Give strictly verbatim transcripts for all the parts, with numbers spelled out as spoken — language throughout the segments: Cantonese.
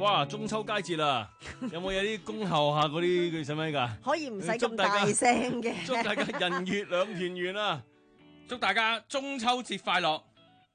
哇！中秋佳節啦，有冇有啲恭候下嗰啲佢使唔使㗎？ 可以唔使咁大聲嘅。 祝大家人月兩團圓啊！ 祝大家中秋節快樂，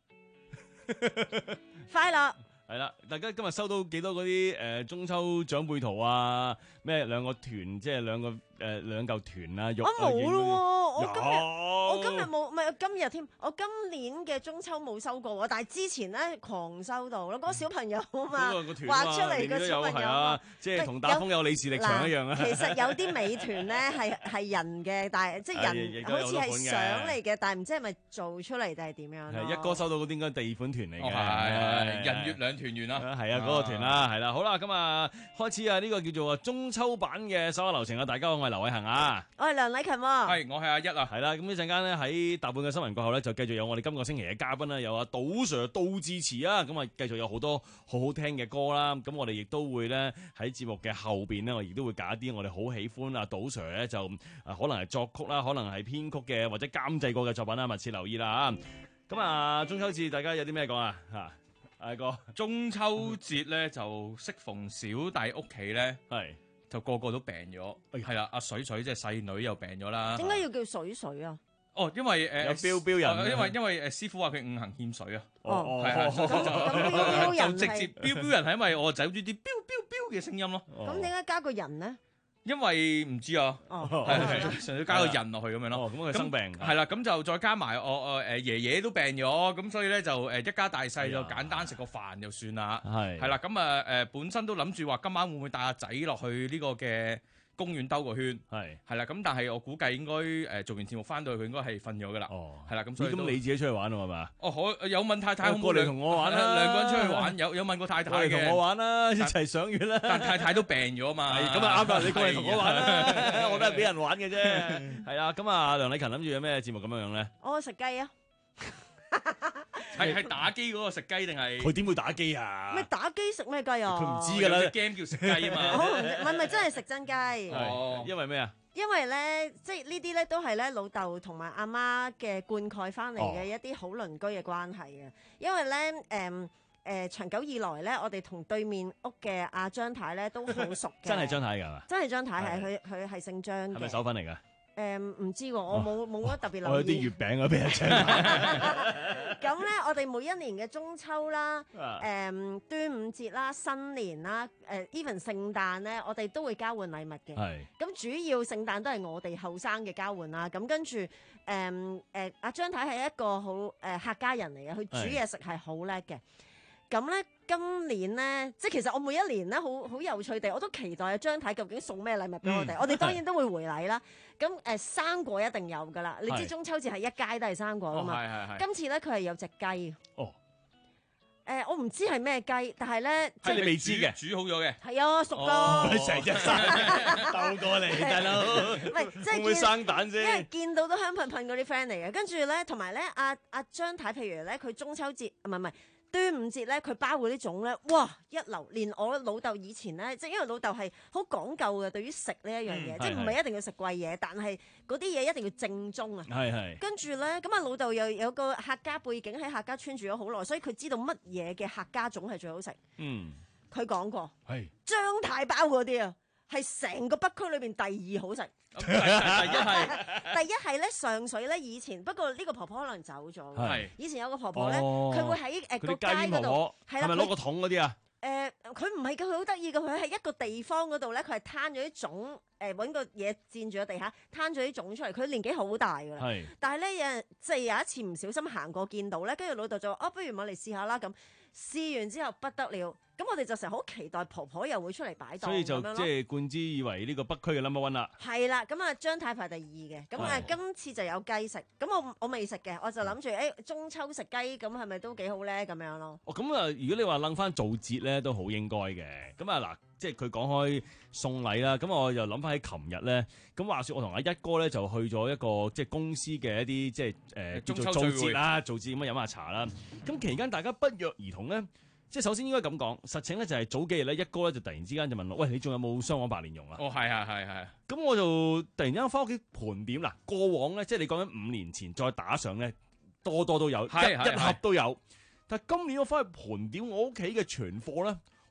快樂。 係啦，大家今日收到幾多嗰啲誒中秋長輩圖啊？咩兩個團，即係兩個誒兩嚿團啊？肉啊我冇咯喎，我有今日我今日冇，唔係今日添。我今年嘅中秋冇收過喎，但係之前咧狂收到咯。嗰個小朋友啊嘛， 嗰個團畫出嚟個都有小朋友係啊，即係同打風有李氏力場一樣啊。 其實有啲美團咧係係人嘅，但係即係人好似係相嚟嘅，但係唔知係咪做出嚟定係點樣？ 係一哥收到嗰啲應該第二款團嚟嘅， 係人月兩團圓啦， 係啊嗰個團啦，係啦，好啦，咁啊開始啊呢個叫做中秋版嘅手下流程啊，大家好，我係劉偉恒啊， 我係梁禮勤喎， 係我係阿一啊， 係啦，咁呢陣間咧喺大半嘅新聞過後咧，就繼續有我哋今個星期嘅嘉賓啦，有阿杜 Sir 杜自持啊，咁啊繼續有好多好好聽嘅歌啦，咁我哋亦都會咧喺節目嘅後邊咧，我亦都會揀一啲我哋好喜歡啊杜 Sir 咧就啊可能係作曲啦，可能係編曲嘅或者監製過嘅作品啦，密切留意啦嚇。咁啊中秋節大家有啲咩講啊嚇？阿哥， 中秋節咧就適逢小弟屋企咧， 係就個個都病咗，係啦，阿水水即係細女又病咗啦。 點解要叫水水啊？ 哦，因為誒有標標人， 因為因為誒師傅話佢五行欠水啊。 哦， 係啊， 咁咁標標人就直接標標人係因為我走住啲標標標嘅聲音咯。 咁點解加個人咧？ 因為唔知啊，係係純粹加個人落去咁樣咯。 咁佢生病係啦，咁就再加埋我我誒爺爺都病咗，咁所以咧就誒一家大細就簡單食個飯就算啦。 係係啦，咁啊誒本身都諗住話今晚會唔會帶阿仔落去呢個嘅公園兜個圈， 係係啦，咁但係我估計應該誒做完節目翻到去佢應該係瞓咗噶啦。 哦， 係啦，咁所以咁你自己出去玩咯係嘛？ 哦，可有問太太過嚟同我玩啦， 兩個人出去玩，有有問過太太嘅， 同我玩啦，一齊賞月啦。 但太太都病咗嘛， 咁啊啱啦，你過嚟同我玩啦，我都係俾人玩嘅啫。係啊，咁啊梁禮勤諗住有咩節目咁樣樣咧？ 我食雞啊！ 係係打機嗰個食雞定係？ 佢點會打機啊？ 咩打機食咩雞啊？ 佢唔知㗎啦。 有隻 game 叫食雞啊嘛。 好唔係唔係真係食真雞。 哦，因為咩啊？ 因為咧，即係呢啲咧都係咧老豆同埋阿媽嘅灌溉翻嚟嘅一啲好鄰居嘅關係啊。因為咧，誒誒長久以來咧，我哋同對面屋嘅阿張太咧都好熟嘅。 真係張太㗎嘛？ 真係張太係佢佢係姓張嘅。 係咪手粉嚟㗎？ 誒唔知喎，我冇冇乜特別留意。 我有啲月餅啊，俾人請。 咁咧，我哋每一年嘅中秋啦、誒端午節啦、新年啦、誒 even 聖誕咧，我哋都會交換禮物嘅。 係。咁主要聖誕都係我哋後生嘅交換啦。咁跟住誒誒阿張太係一個好誒客家人嚟嘅，佢煮嘢食係好叻嘅。咁咧今年咧，即係其實我每一年咧，好好有趣地，我都期待阿張太究竟送咩禮物俾我哋。嗯、我哋當然都會回禮啦。咁誒、呃、生果一定有㗎啦。你知中秋節係一街都係生果㗎嘛？係係係。今次咧佢係有隻雞。哦。誒、呃，我唔知係咩雞，但係咧即係你未知嘅， 煮好咗嘅。 係啊，熟㗎。 成隻生鬥過嚟，大佬。 唔係，即係會唔會生蛋先？ 因為見到都香噴噴嗰啲 friend 嚟嘅，跟住咧，同埋咧，阿阿張太，譬如咧，佢中秋節唔係唔係。端午節咧，佢包嗰啲粽咧，哇一流！連我老豆以前咧，即係因為老豆係好講究嘅，對於食呢一樣嘢，嗯、即係唔係一定要食貴嘢，但係嗰啲嘢一定要正宗啊。係係。跟住咧，咁啊老豆又有個客家背景，喺客家村住咗好耐，所以佢知道乜嘢嘅客家粽係最好食。嗯。佢講過。係。張太包嗰啲啊，係成個北區裏邊第二好食。第一係第一係咧上水咧，以前不過呢個婆婆可能走咗。係以前有個婆婆咧，佢會喺誒個街嗰度，係啦， 係咪攞個桶嗰啲啊？ 誒，佢唔係㗎，佢好得意㗎，佢喺一個地方嗰度咧，佢係攤咗啲粽，誒揾個嘢墊住個地下，攤咗啲粽出嚟。佢年紀好大㗎啦，係。但係咧有即係有一次唔小心行過見到咧，跟住老豆就話：哦，不如我嚟試下啦咁。試完之後不得了，咁我哋就成日好期待婆婆又會出嚟擺檔， 所以就即係冠之以為呢個北區嘅 number one 啦。係啦，咁啊張太排第二嘅，咁啊今次就有雞食，咁我我未食嘅，我就諗住誒中秋食雞，咁係咪都幾好咧？咁樣咯。哦，咁啊，如果你話諗翻做節咧，都好應該嘅。咁啊嗱，即係佢講開送禮啦，咁我又諗翻喺琴日咧，咁話說我同阿一哥咧就去咗一個即係公司嘅一啲即係誒叫做做節啦，做節咁樣飲下茶啦。咁期間大家不約而同咧，即係首先應該咁講，實情咧就係早幾日咧，一哥咧就突然之間就問我：喂，你仲有冇雙黃白蓮蓉啊？哦，係係係係。咁我就突然之間翻屋企盤點啦，過往咧即係你講緊五年前再打上咧，多多都有，一一盒都有。但係今年我翻去盤點我屋企嘅存貨咧。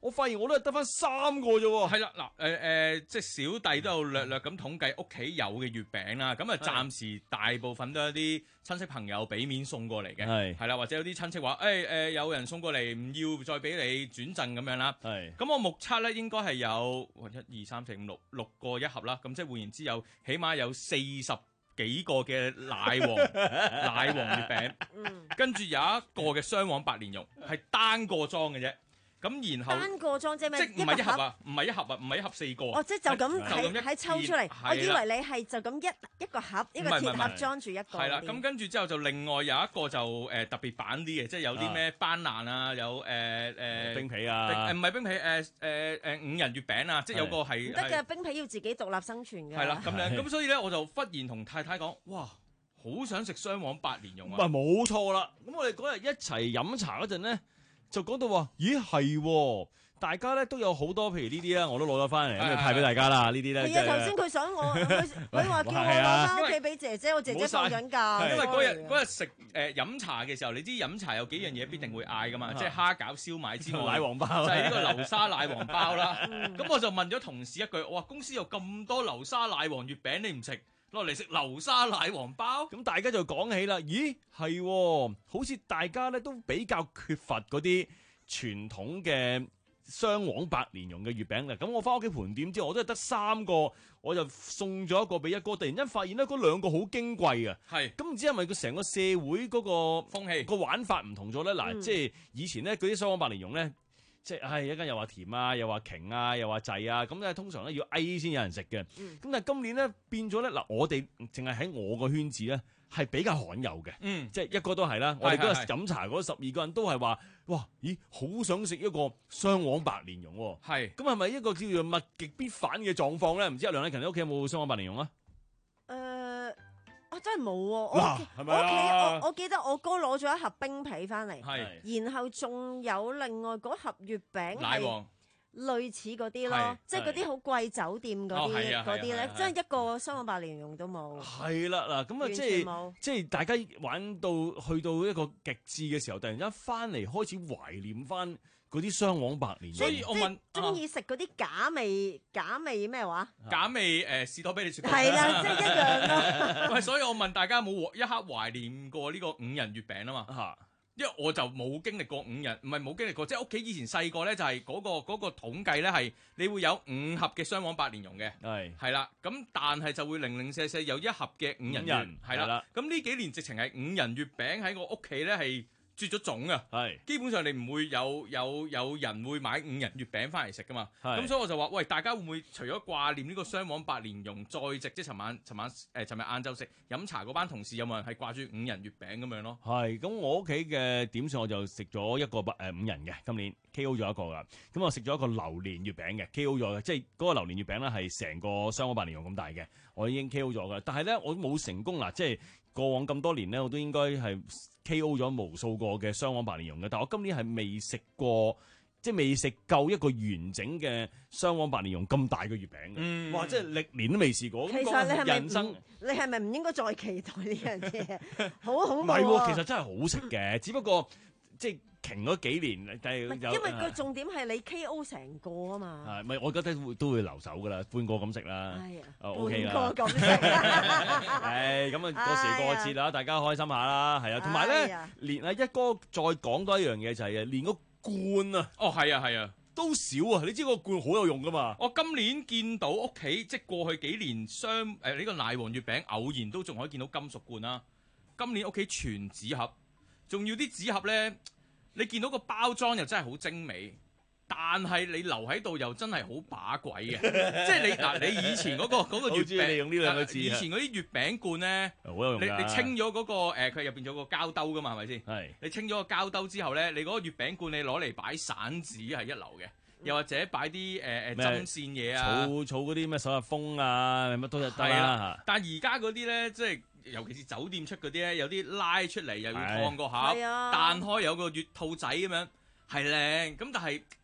我發現我都係得翻三個啫喎。 係啦，嗱誒誒，即係小弟都有略略咁統計屋企有嘅月餅啦，咁啊暫時大部分都係啲親戚朋友俾面送過嚟嘅， 係係啦，或者有啲親戚話誒誒有人送過嚟唔要再俾你轉贈咁樣啦。 係咁我目測咧應該係有一二三四五六六個一盒啦，咁即係換言之有起碼有四十幾個嘅奶黃奶黃月餅， 嗯， 跟住有一個嘅雙黃白蓮蓉係單個裝嘅啫，咁然後單個裝即係咩？ 即係唔係一盒啊，唔係一盒啊，唔係一盒四個啊。 哦，即係就咁就咁一喺喺抽出嚟件， 我以係啦為你係就咁一一個盒一個唔係唔係唔鐵盒係裝住一個係啦， 嗰啲咁跟住之後就另外有一個就誒、呃、特別版啲嘅，即係有啲咩斑蘭啊，有誒誒、呃、 冰皮誒啊， 唔係冰皮誒誒誒五仁月餅啊，即係有個係唔得嘅，冰皮要自己獨立生存㗎。 係啦咁樣， 係咁所以咧我就忽然同太太講，哇，好想食雙黃白蓮蓉唔啊！ 係冇錯啦。咁我哋嗰日一齊飲茶嗰陣咧，就講到話，咦係喎，大家咧都有好多，譬如呢啲啊，我都攞咗翻嚟，咁就派俾大家啦。呢啲咧， 係啊，頭先佢想我，佢佢話叫我攞翻屋企俾姐姐，我姐姐放緊假。 因為嗰嗰日嗰日食誒飲茶嘅時候，你知飲茶有幾樣嘢必定會嗌噶嘛，即係蝦餃、燒賣之外， 奶黃包就係呢個流沙奶黃包啦。 嗯咁我就問咗同事一句，我話公司有咁多流沙奶黃月餅，你唔食落嚟食流沙奶黃包？ 咁大家就講起啦，咦係喎，好似大家咧都比較缺乏嗰啲傳統嘅雙黃白蓮蓉嘅月餅啦。咁我翻屋企盤點之後，我都係得三個，我就送咗一個俾一哥。突然間發現咧，嗰兩個好矜貴啊！ 係咁唔知係咪佢成個社會嗰、個風氣。 個玩法唔同咗咧？嗱、 嗯即係以前咧嗰啲雙黃白蓮蓉咧，即係唉一間又話甜啊，又話瓊啊，又話滯啊，咁咧通常咧要 A 先有人食嘅。咁、 嗯但係今年咧變咗咧，嗱我哋淨係喺我個圈子咧係比較罕有嘅。 嗯， 即係一個都係啦，我哋嗰日係係飲茶嗰十二個人都係話，哇，咦，好想食一個雙黃白蓮蓉喎。 係。 咁係咪一個叫做物極必反嘅狀況咧？唔知阿梁禮勤你屋企有冇雙黃白蓮蓉啊？ 誒，我真係冇喎。我嗱屋企係咪啊我屋企我我記得我哥攞咗一盒冰皮翻嚟， 係然後仲有另外嗰盒月餅係奶黃。 類似嗰啲係咯，即係嗰啲好貴酒店嗰哦係啲啊係啊嗰啲咧係啊， 真係一個雙黃白蓮蓉都冇， 係啦，嗱，咁啊， 完即係全冇。 即係大家玩到去到一個極致嘅時候，突然間翻嚟開始懷念翻嗰啲雙黃白蓮蓉。 所以我問即係中意食嗰啲假味假味咩話？ 假味誒士多啤梨雪糕。 係啦，即係一樣咯。 喂，所以我問大家有冇一刻懷念過呢個五仁月餅啊嘛？ 嚇， 因為我就冇經歷過五仁，唔係冇經歷過，即係屋企以前細個咧就係嗰、個嗰、個統計咧係你會有五盒嘅雙黃白蓮蓉嘅， 係係啦，咁但係就會零零舍舍有一盒嘅五仁月， 五仁係啦係啦， 咁呢幾年直情係五仁月餅喺我屋企咧係絕咗種啊！ 係基本上你唔會有有有人會買五仁月餅翻嚟食噶嘛， 係咁所以我就話：喂，大家會唔會除咗掛念呢個雙黃白蓮蓉再食，即係尋晚尋晚誒尋日晏晝食飲茶嗰班同事有冇人係掛住五仁月餅咁樣咯？ 係，咁我屋企嘅點數我就食咗一個誒、呃、五仁嘅，今年 K O 咗一個噶。咁我食咗一個榴蓮月餅嘅 K O 咗嘅，即係嗰個榴蓮月餅咧係成個雙黃白蓮蓉咁大嘅，我已經 K O 咗噶。但係咧我冇成功嗱，即係過往咁多年咧，我都應該係 K O 咗無數個嘅雙黃白蓮蓉嘅，但我今年係未食過。即係未食夠一個完整嘅雙黃白蓮蓉咁大嘅月餅嘅， 嗯哇！即係歷年都未試過。 其實咁講你係咪人生唔你係咪唔應該再期待呢樣嘢？好恐怖唔係喎， 啊！ 其實真係好食嘅，只不過即係停咗幾年，但係有唔係因為個重點係你 K O 成個啊嘛。 係咪？我覺得會都會留守噶啦，半個咁食啦。 哎呀， 啊 OK 啦半個咁食啦。 誒咁啊，過時過節啦，大家開心下啦，係啊。同埋咧哎呀， 連阿一哥再講多一樣嘢就係連個罐啊哦，係啊，係啊。 都少啊！你知個罐好有用噶嘛？ 我今年見到屋企即係過去幾年雙誒呢個奶黃月餅，偶然都仲可以見到金屬罐啦。今年屋企全紙盒，仲要啲紙盒咧，你見到個包裝又真係好精美，但係你留喺度又真係好把鬼嘅。即係你嗱，你以前嗰、個嗰、個月好中意你餅， 用呢兩個字啊以前嗰啲月餅罐咧， 好有用㗎你你清咗嗰、個誒，佢入邊有個膠兜噶嘛，係咪先？ 係你清咗個膠兜之後咧，你嗰個月餅罐你攞嚟擺散紙係一流嘅，又或者擺啲誒誒咩針線嘢啊。 儲儲嗰啲咩手日風啊，乜都得係啦啦，但係而家嗰啲咧，即係尤其是酒店出嗰啲咧，有啲拉出嚟又要係燙個盒， 係啊彈開有個月兔仔咁樣，係靚。咁但係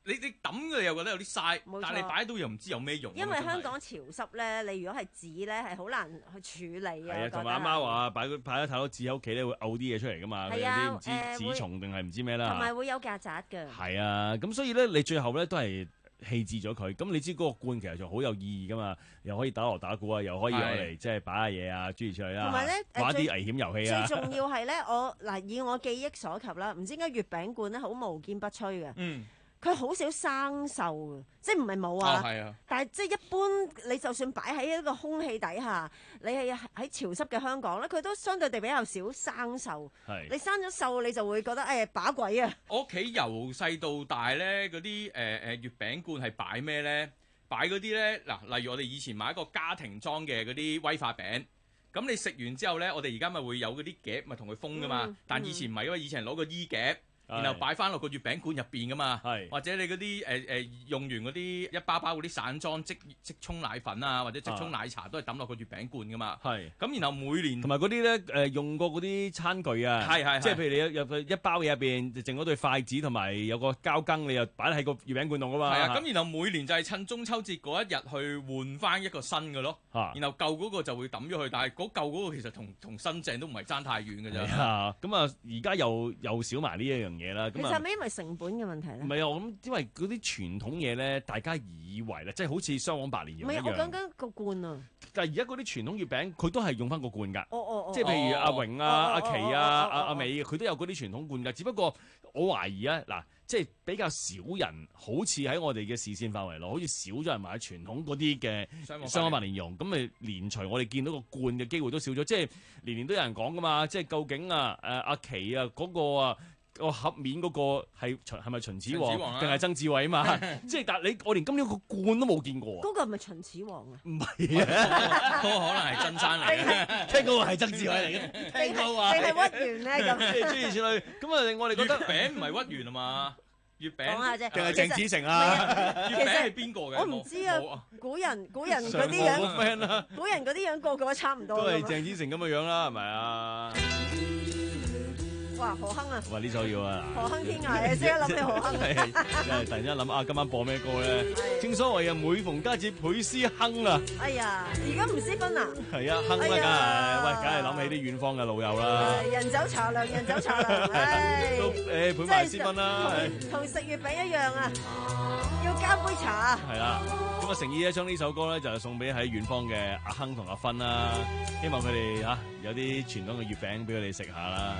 你你抌嘅又覺得有啲嘥冇錯， 但係你擺到又唔知有咩用。 因為真係香港潮濕咧，你如果係紙咧，係好難去處理啊。 係啊，同埋阿媽話擺嗰擺咗太多紙喺屋企咧，會嘔啲嘢出嚟噶嘛，有係啊啲唔知誒會紙蟲定係唔知咩啦。 同埋會有曱甴嘅。 係啊，咁所以咧，你最後咧都係棄置咗佢。咁你知嗰個罐其實就好有意義噶嘛，又可以打鑼打鼓啊，又可以攞嚟即係擺下嘢啊，諸如此類啦。 同埋咧誒最玩啲危險遊戲啊。 最重要係咧，我嗱以我記憶所及啦，唔知點解月餅罐咧好無堅不摧嘅， 嗯， 佢好少生鏽嘅，即係唔係冇哦啊。 係啊， 但係即係一般，你就算擺喺一個空氣底下，你係喺潮濕嘅香港咧，佢都相對地比較少生鏽。 係你生咗鏽，你就會覺得誒把鬼啊！ 我屋企由細到大咧，嗰啲誒誒月餅罐係擺咩咧？擺嗰啲咧嗱，例如我哋以前買一個家庭裝嘅嗰啲威化餅，咁你食完之後咧，我哋而家咪會有嗰啲夾咪同佢封噶嘛， 嗯但以前唔係，因為以前攞個衣夾。然後擺翻落個月餅罐入邊噶嘛， 係或者你嗰啲誒誒用完嗰啲一包包嗰啲散裝即即沖奶粉啊，或者即沖奶茶都係抌落個月餅罐噶嘛。 係。 咁然後每年同埋嗰啲咧誒用過嗰啲餐具啊， 係係係即係譬如你有有一包嘢入邊就剩嗰對筷子同埋有個膠羹，你又擺喺個月餅罐度噶嘛。 係啊，咁然後每年就係趁中秋節嗰一日去換翻一個新嘅咯。 嚇然後舊嗰個就會抌咗去，但係嗰舊嗰個其實同同新淨都唔係爭太遠嘅啫。 係啊，咁啊而家又又少埋呢一樣嘢啦。咁啊其實係咪因為成本嘅問題咧？ 唔係啊，我諗因為嗰啲傳統嘢咧，大家以為咧，即係好似雙黃白蓮蓉一唔係，我講樣。 緊個罐啊！ 但係而家嗰啲傳統月餅，佢都係用翻個罐㗎。 哦哦哦， 即係譬如阿榮啊、 哦阿琪啊、 哦哦哦阿阿美，佢都有嗰啲傳統罐㗎。只不過我懷疑啊，嗱，即係比較少人，好似喺我哋嘅視線範圍內，好似少咗人買傳統嗰啲嘅雙黃白蓮蓉。咁咪連隨我哋見到個罐嘅機會都少咗。即係年年都有人講㗎嘛。即係究竟啊誒阿琪啊嗰個啊。個盒面嗰個係係咪秦始皇定係曾志偉啊嘛？即係但係你我連今年個罐都冇見過啊！ 嗰個係咪秦始皇啊？ 唔係啊， 嗰個可能係真山嚟嘅， 聽講話係曾志偉嚟嘅，聽講話定係屈原咧咁？ 即係諸如此類。咁啊，令我哋覺月得餅唔係屈原啊嘛，月餅講下啫， 定係鄭子誠唔係啊？ 啊月餅係邊個嘅？ 我唔知啊冇古人古人嗰上啲個樣， friend 啦， 古人嗰啲樣個個都差唔多都係㗎嘛。 鄭子誠咁嘅樣啦，係咪啊？ 哇，何亨啊！ 哇！呢首要啊！ 何亨天涯啊！即刻諗起何亨係， 啊！ 因為突然間諗啊，今晚播咩歌咧？ 係正所謂啊，每逢佳節倍思亨啊！ 哎呀，而家唔私分啊！ 係啊，亨啦，梗係哎呀喂，梗係諗起啲遠方嘅老友啦。 誒人走茶涼，人走茶涼，唉， 都誒倍埋私分啦。係同同食月餅一樣啊！要加杯茶啊！ 係啦，咁啊誠意咧將呢首歌咧就係送俾喺遠方嘅阿亨同阿芬啦，希望佢哋嚇有啲傳統嘅月餅俾佢哋食下啦。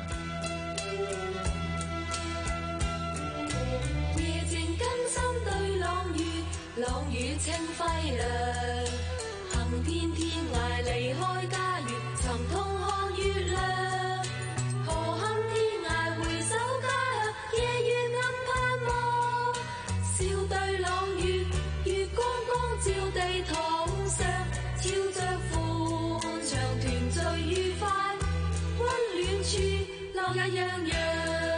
夜靜更深對朗月，朗月清輝亮，行遍天涯離開家園，尋痛看月亮。何堪天涯回首家鄉，夜月暗盼望。笑對朗月，月光光照地堂上，照着歡暢團聚愉快，溫暖處樂也洋洋。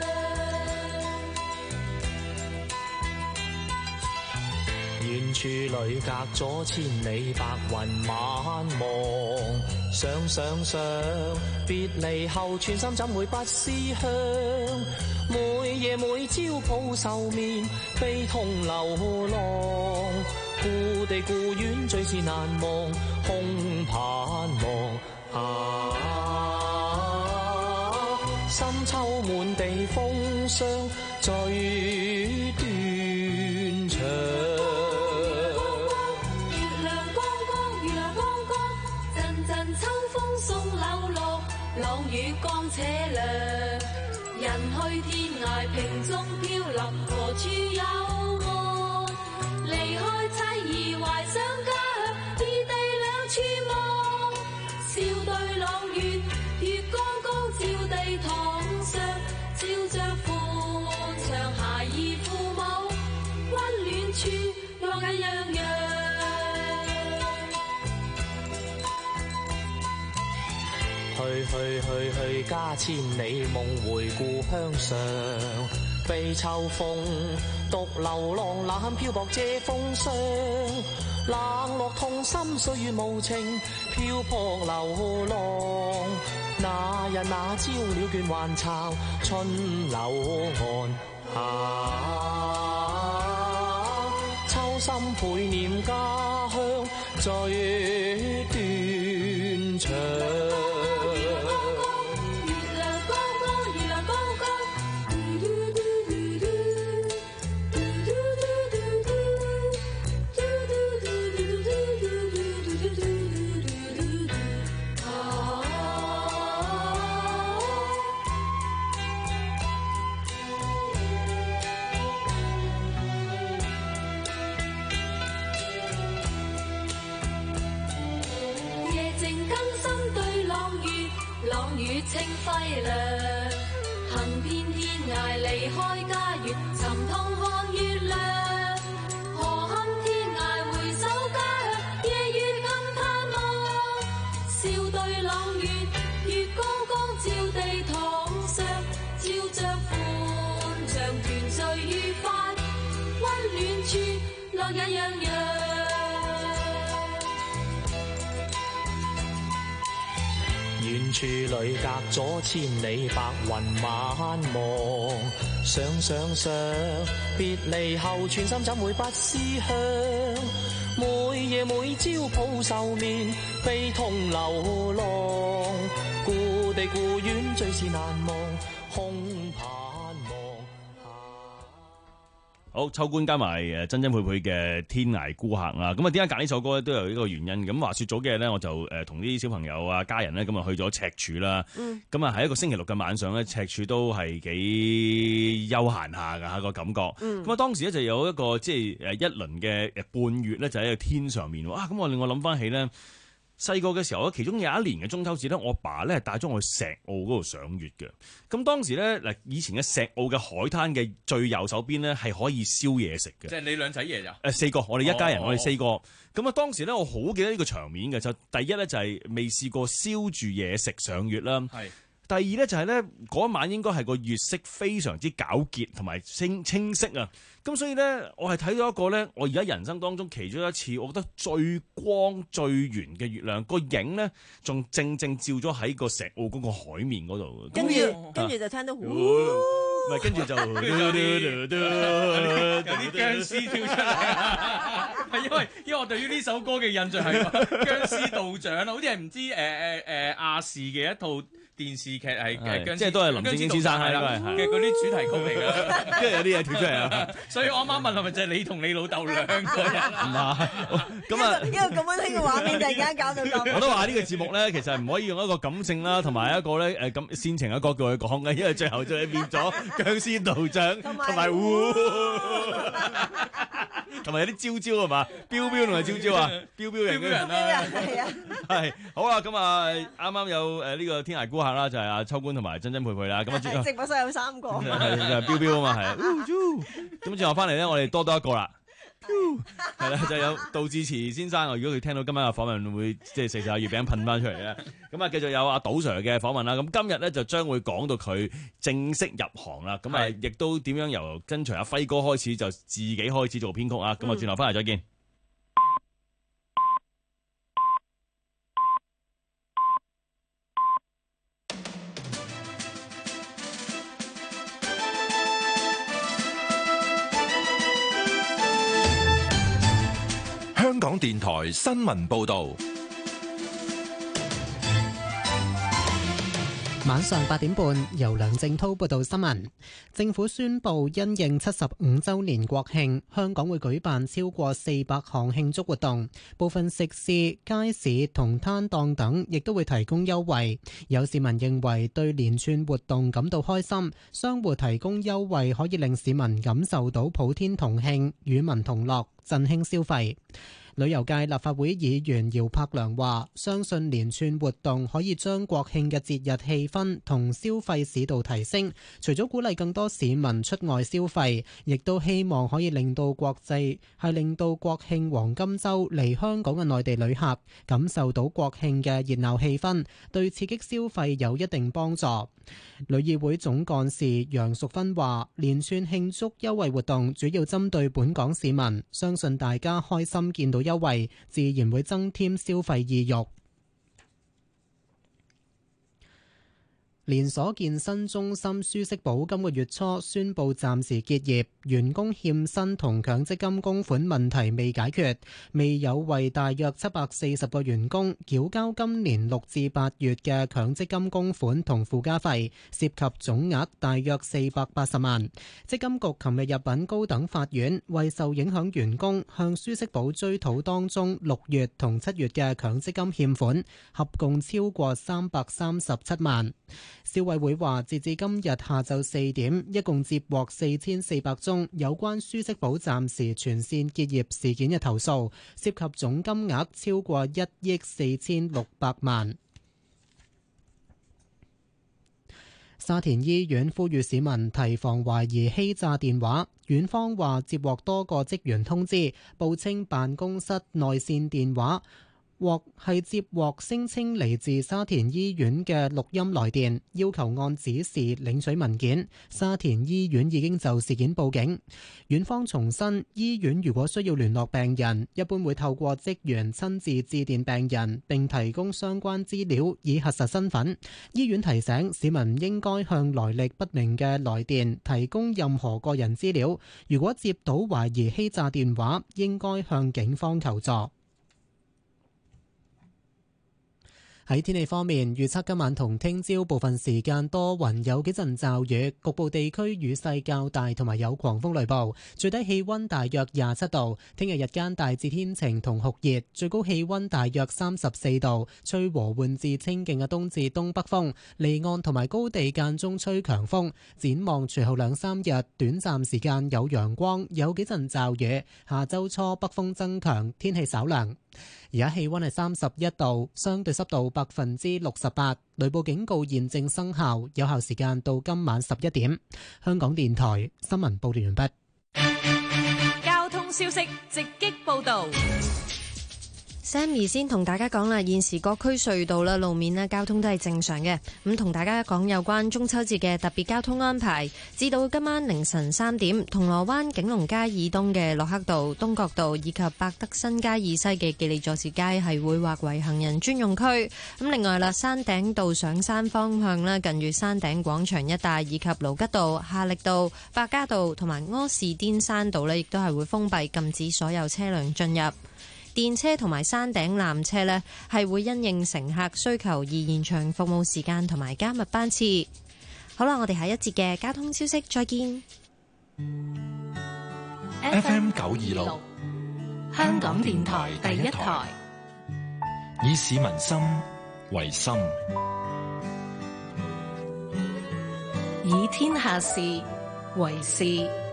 遠處裏隔咗千里，白雲晚望。想想想，別離後寸心怎會不思鄉？每夜每朝抱愁眠，悲痛流浪。故地故園最是難忘，空盼望。啊，深秋滿地風霜，最斷腸。 月光且亮，人去天涯瓶中飄零，何處有我？離開妻兒懷想家鄉，異地兩處望。笑對朗月，月光光照地堂上，照着歡暢孩兒父母，溫暖處樂也洋洋。 去去去去家千里，夢回故鄉上。被秋風獨流浪，冷漂泊遮風霜。冷落痛心，歲月無情，漂泊流浪。那日那朝鳥倦還巢，春柳岸。啊心倍念家鄉最斷腸。 清輝亮，行遍天涯離開家園，沉痛看月亮。何堪天涯回首家鄉，夜雨更盼望。笑對朗月，月光光照地堂上，照着歡暢團聚愉快，溫暖處樂也洋洋。 遠處裏隔咗千里，白雲晚望，想想想，別離後全心怎會不思鄉？每夜每朝抱愁眠，悲痛流浪，故地故園最是難忘，空盼望。 好，秋官加埋誒珍珍佩佩嘅《天涯孤客》啊，咁啊點解揀呢首歌咧？都有呢個原因。咁話說早幾日咧，我就誒同啲小朋友啊、家人咧，咁啊去咗赤柱啦。咁啊喺一個星期六嘅晚上咧，赤柱都係幾悠閒下㗎個感覺。咁啊、嗯、當時咧就有一個即係誒一輪嘅誒半月咧，就喺個天上面。啊，咁我令我諗翻起咧。細個嘅時候咧，其中有一年嘅中秋節咧，我爸咧係帶咗我去石澳嗰度賞月嘅。咁當時咧嗱，以前嘅石澳嘅海灘嘅最右手邊咧係可以燒嘢食嘅。 即係你兩仔爺咋？ 誒四個，我哋一家人， 哦、 我哋四個。咁啊，當時咧我好記得呢個場面嘅，就第一咧就係未試過燒住嘢食賞月啦。係。第二咧就係咧嗰晚應該係個月色非常之皎潔同埋清清晰啊！咁所以咧，我係睇到一個咧，我而家人生當中其中一次，我覺得最光最圓嘅月亮，個影咧仲正正照咗喺個石澳嗰個海面嗰度。 跟住跟住就聽到，唔係跟住就有啲僵屍跳出嚟，係因為因為我對於呢首歌嘅印象係僵屍道長啦，好似係唔知誒誒誒亞視嘅一套。電視劇係誒僵屍， 即係都係林正英先生係啦嘅嗰啲主題曲嚟㗎， 跟住有啲嘢跳出嚟啊！ 所以我啱啱問係咪就係你同你老豆兩個人？ 唔係，咁啊， 一個咁溫馨嘅畫面，突然間搞到咁。 我都話呢個節目咧，其實唔可以用一個感性啦，同埋一個咧誒咁煽情嘅角度去講嘅，因為最後就係變咗僵屍道長同埋烏，同埋有啲招招係嘛？標標同埋招招啊，標標人嘅人啦， 係啊， 係好啦，咁啊啱啱有誒呢個天涯孤客啦，就係阿秋官同埋珍珍佩佩啦，咁啊直播室有三個， 係就係標標啊嘛，係，咁之後翻嚟咧，我哋多多一個啦。係啦，就有杜自持先生。如果佢聽到今晚嘅訪問，會即係食晒月餅噴翻出嚟咧。咁啊，繼續有阿杜 Sir 嘅訪問啦。咁今日咧就將會講到佢正式入行啦。咁啊，亦都點樣由跟隨阿輝哥開始，就自己開始做編曲啊。咁啊，轉頭翻嚟再見。 香港電台新聞報道， 晚上八點半，由梁正滔報道新聞。政府宣布，因應七十五週年國慶，香港會舉辦超過四百項慶祝活動，部分食肆、街市同攤檔等亦都會提供優惠。有市民認為對連串活動感到開心，商戶提供優惠可以令市民感受到普天同慶、與民同樂，振興消費。旅遊界立法會議員姚柏良話，相信連串活動可以將國慶嘅節日氣氛同消費市道提升，除咗鼓勵更多市民出外消費，亦都希望可以令到國際係令到國慶黃金週嚟香港嘅內地旅客感受到國慶嘅熱鬧氣氛，對刺激消費有一定幫助。旅議會總幹事楊淑芬話，連串慶祝優惠活動主要針對本港市民，相信大家開心見到優惠，自然會增添消費意欲。 連鎖健身中心舒適寶今個月初宣布暫時結業，員工欠薪同強積金供款問題未解決，未有為大約七百四十個員工繳交今年六至八月嘅強積金供款同附加費，涉及總額大約四百八十萬。積金局琴日入稟高等法院，為受影響員工向舒適寶追討當中六月同七月嘅強積金欠款，合共超過三百三十七萬。消委會話，截至今日下晝四點，一共接獲四千四百宗有關舒適寶暫時全線結業事件嘅投訴，涉及總金額超過一億四千六百萬。沙田醫院呼籲市民提防懷疑欺詐電話，院方話接獲多個職員通知，報稱辦公室內線電話獲係接獲聲稱嚟自沙田醫院嘅錄音來電，要求按指示領取文件。沙田醫院已經就事件報警。院方重申，醫院如果需要聯絡病人，一般會透過職員親自致電病人，並提供相關資料以核實身份。醫院提醒市民唔應該向來歷不明嘅來電提供任何個人資料。如果接到懷疑欺詐電話，應該向警方求助。喺天氣方面，預測今晚同聽朝部分時間多雲，有幾陣驟雨，局部地區雨勢較大，同埋有狂風雷暴。最低氣溫大約廿七度。聽日日間大致天晴同酷熱，最高氣溫大約三十四度，吹和緩至清勁嘅東至東北風，離岸同埋高地間中吹強風。展望隨後兩三日，短暫時間有陽光，有幾陣驟雨。下周初北風增強，天氣稍涼。而家氣溫係三十一度，相對濕度百分之六十八，雷暴警告現正生效，有效時間到今晚十一點。香港電台新聞報道完畢。 交通消息直擊報道。 Sammy 先同大家講啦，現時各區隧道啦路面咧交通都係正常嘅。咁同大家講有關中秋節嘅特別交通安排，至到今晚凌晨三點，銅鑼灣景隆街以東嘅駱克道、東角道以及百德新街以西嘅記利佐治街係會劃為行人專用區。咁另外啦，山頂道上山方向咧，近住山頂廣場一帶以及盧吉道、夏力道、百家道同埋柯士甸山道咧，亦都係會封閉，禁止所有車輛進入。電車同埋山頂纜車呢，係會因應乘客需求而延長服務時間同埋加密班次。好啦，我哋下一節嘅交通消息再見。 F M 九二六， 香港電台第一台， 以市民心為心， 以天下事為事。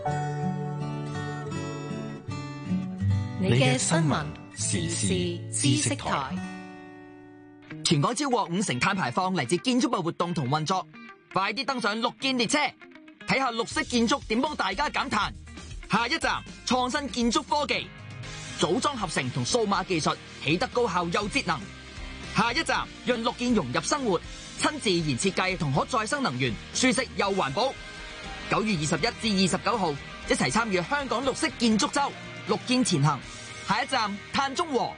你嘅新聞時事知識台。 全港超過五成碳排放嚟自建築物活動同運作，快啲登上綠建列車，睇下綠色建築點幫大家減碳。下一站，創新建築科技，組裝合成同數碼技術，起得高效又節能。下一站，讓綠建融入生活，親自然設計同可再生能源，舒適又環保。九月二十一至二十九號，一齊參與香港綠色建築周。綠建前行，下一站碳中和。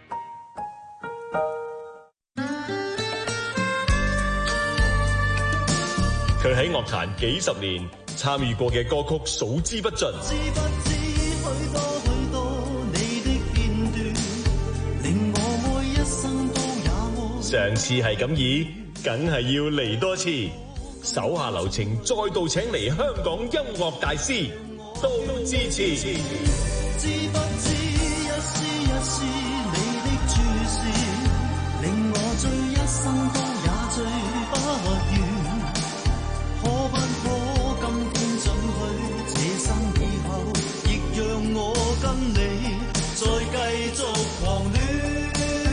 佢喺樂壇幾十年，參與過嘅歌曲數之不盡。知不知許多許多你的片段，令我每一生都也愛。上次係咁意，梗係要嚟多次。手下留情，再度請嚟香港音樂大師，都支持。知不知一絲一絲你的注視，令我醉一生都也醉不願。可不可今天准許這生以後，亦讓我跟你再繼續狂戀。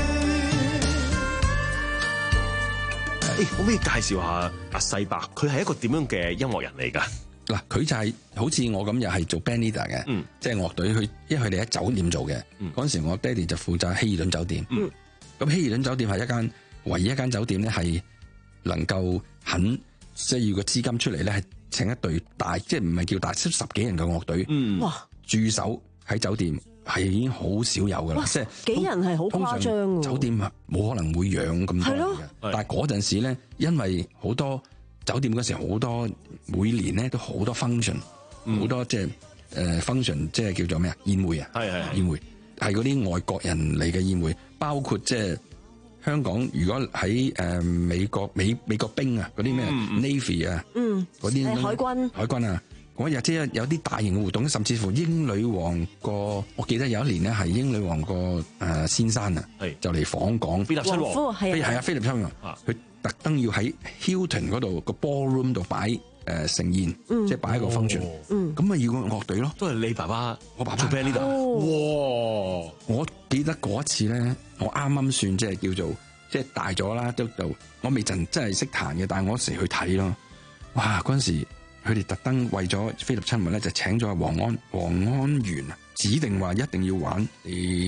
誒，可唔可以介紹下阿世伯？佢係一個點樣嘅音樂人嚟㗎？ 嗱，佢就係好似我咁，又係做 band leader 嘅，嗯、即係樂隊去，因為佢哋喺酒店做嘅。嗰、嗯、陣時我爹哋就負責希爾頓酒店。咁、嗯、希爾頓酒店係一間唯一一間酒店咧，係能夠肯即係要個資金出嚟咧，係請一隊大，即係唔係叫大，十幾人嘅樂隊。哇、嗯！駐守喺酒店係已經好少有噶啦，即係幾人係好誇張喎。 酒店啊冇可能會養咁多人嘅，但係嗰陣時咧，因為好多酒店嗰時好多每年咧都好多 function，好、嗯、多即係誒 function， 即係叫做咩啊宴會啊，係係宴會係嗰啲外國人嚟嘅宴會，包括即係香港如果喺誒美國美美國兵啊嗰啲咩 Navy 啊，嗯嗰啲海軍海軍啊。嗰日即係有啲大型嘅活動，甚至乎英女王個，我記得有一年咧係英女王個誒先生啊，就嚟訪港，菲臘親王，係啊，菲臘親王，佢特登要喺 Hilton 嗰度個 ballroom 度擺誒盛宴，即係擺一個 function，咁啊要個樂隊咯， 都係你爸爸， 我爸爸做 band leader，哇！ 我記得嗰一次咧，我啱啱算即係叫做即係大咗啦，都就我未曾真係識彈嘅，但係我嗰時去睇咯，哇！嗰陣時。佢哋特登為咗菲臘親王咧，就請咗黃安黃安源啊，指定話一定要玩。哦，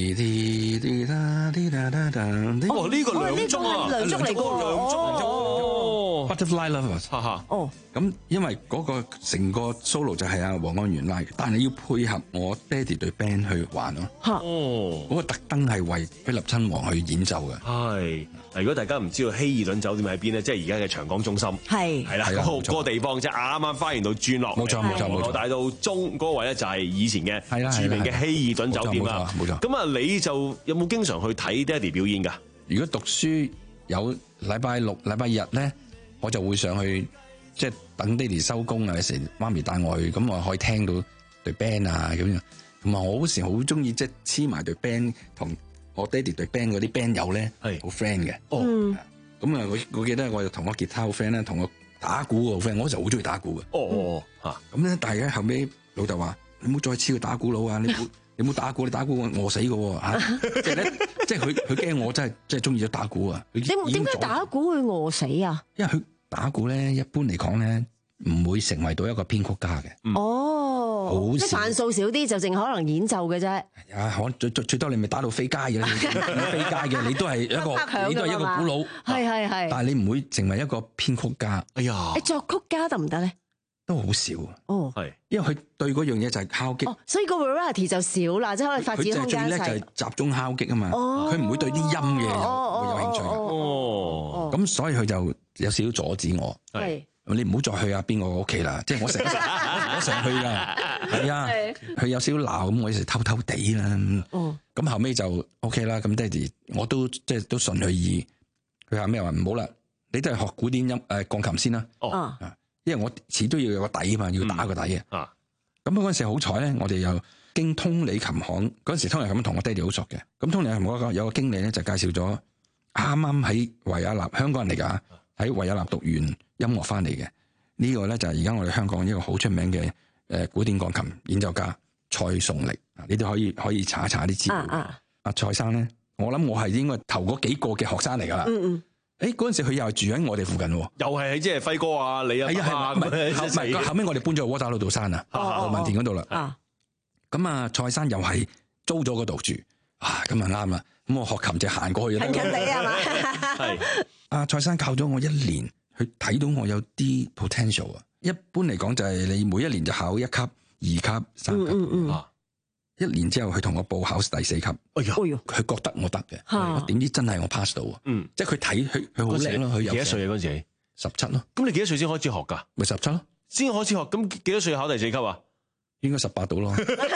呢個梁祝啊， 梁祝嚟㗎， 哦 ，Butterfly Lovers， 哈哈， 哦，咁因為嗰個成個 solo 就係阿黃安源拉嘅，但係要配合我爹哋隊 band 去玩咯。哦，嗰個特登係為菲臘親王去演奏嘅。 係。如果大家唔知道希爾頓酒店喺邊咧，即係而家嘅長港中心，係係啦，嗰個地方即係啱啱花園道轉落，冇錯冇錯冇錯，大道中嗰個位咧就係以前嘅著名嘅希爾頓酒店啦，冇錯。咁啊，你就有冇經常去睇爹哋表演㗎？ 如果讀書有禮拜六、禮拜日咧，我就會上去，即係等爹哋收工啊，有時媽咪帶我去，咁我可以聽到隊 band 啊咁樣。同埋我嗰時好中意即係黐埋隊 band 同。我爹哋隊 band 嗰啲 band 友咧係好 friend 嘅，哦，咁啊，我我記得我就同我吉他好 friend 咧，同我打鼓個 friend，我嗰時好中意打鼓嘅，哦，嚇，咁咧，但係咧後尾老豆話：你唔好再黐個打鼓佬啊！你冇你冇打鼓，你打鼓我餓死嘅喎嚇！即係咧，即係佢佢驚我真係真係中意咗打鼓啊！ 點點解打鼓會餓死啊？ 因為佢打鼓咧，一般嚟講咧，唔會成為到一個編曲家嘅。 哦，即係範數少啲，就淨可能演奏嘅啫。 啊，可最最最多你咪打到飛街嘅，飛街嘅你都係一個，你都係一個鼓佬。 係係係。 但係你唔會成為一個編曲家。哎呀， 你作曲家得唔得咧？ 都好少啊。 哦， 係，因為佢對嗰樣嘢就係敲擊。 哦，所以個 variety 就少啦，即係可能發展空間細。佢就最叻就係集中敲擊啊嘛。哦，佢唔會對啲音嘅有會有興趣。哦，咁所以佢就有少少阻止我。係。你唔好再去阿邊個屋企啦，即係我成日我成日去噶，係啊，佢有少少鬧咁，我有時偷偷地啦。哦，咁後尾就 OK 啦。咁爹哋我都即係都順佢意。佢話咩話唔好啦，你都係學古典音誒鋼琴先啦。哦，因為我始都要有個底啊嘛，要打個底嘅。啊，咁嗰陣時好彩咧，我哋又經通理琴行嗰陣時，通理琴行同我爹哋好熟嘅。咁通理琴行有個經理咧就介紹咗啱啱喺維也納香港人嚟㗎，喺維也納讀完音樂翻嚟嘅呢個咧就係而家我哋香港一個好出名嘅誒古典鋼琴演奏家蔡崇力，你哋可以可以查一查啲資料。阿、啊啊、蔡生咧，我諗我係應該頭嗰幾個嘅學生嚟噶啦。嗯嗯。誒嗰陣時佢又係住喺我哋附近，又係喺即係輝哥啊，你啊，係啊， 唔係後尾後尾我哋搬咗去窩打老道山啊，何文田嗰度啦。啊。咁啊，蔡生又係租咗嗰度住，啊咁啊啱啦。咁我學琴就行過去啦。近近地係嘛？係。阿蔡生教咗我一年。佢睇到我有啲 potential 啊！一般嚟講就係你每一年就考一級、二級、三級。嗯嗯嗯、一年之後佢同我報考第四級。哎呀，佢覺得我得嘅，我點知真係我 pass 到啊！嗯，即係佢睇佢佢好叻咯。佢有幾多歲啊？嗰陣時十七咯。咁你幾多歲先開始學㗎？咪十七咯，先開始學。咁幾多歲考第四級啊？應該十八到咯。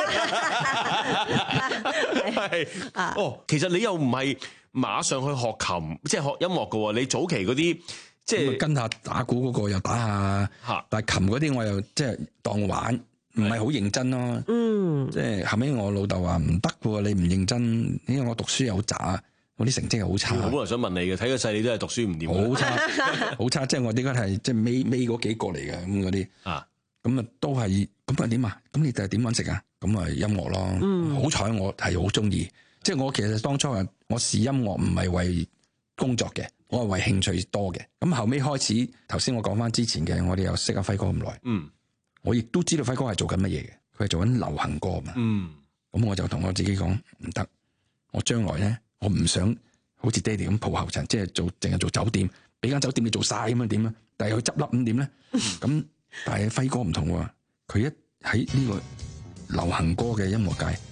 係哦，其實你又唔係馬上去學琴，即係學音樂㗎喎。你早期嗰啲。即係跟下打鼓嗰個又打下，但係琴嗰啲我又即係當玩，唔係好認真咯。嗯，即係後尾我老豆話唔得喎，你唔認真，因為我讀書又好渣，我啲成績又好差。我本來想問你嘅，睇個勢你都係讀書唔掂，好差，好差。即係我點解係即係尾尾嗰幾個嚟嘅咁嗰啲啊？咁啊都係咁啊點啊？咁你就係點搵食啊？咁啊音樂咯。嗯，好彩我係好中意，即係我其實當初啊，我試音樂唔係為工作嘅。我係為興趣多嘅，咁後尾開始，頭先我講翻之前嘅，我哋又識阿輝哥咁耐，嗯，我亦都知道輝哥係做緊乜嘢嘅，佢係做緊流行歌嘛，嗯，咁我就同我自己講唔得，我將來咧，我唔想好似爹哋咁抱後塵，即係做淨係做酒店，俾間酒店你做晒咁樣點啊？但係佢執笠咁點咧？咁、嗯、但係輝哥唔同喎，佢一喺呢個流行歌嘅音樂界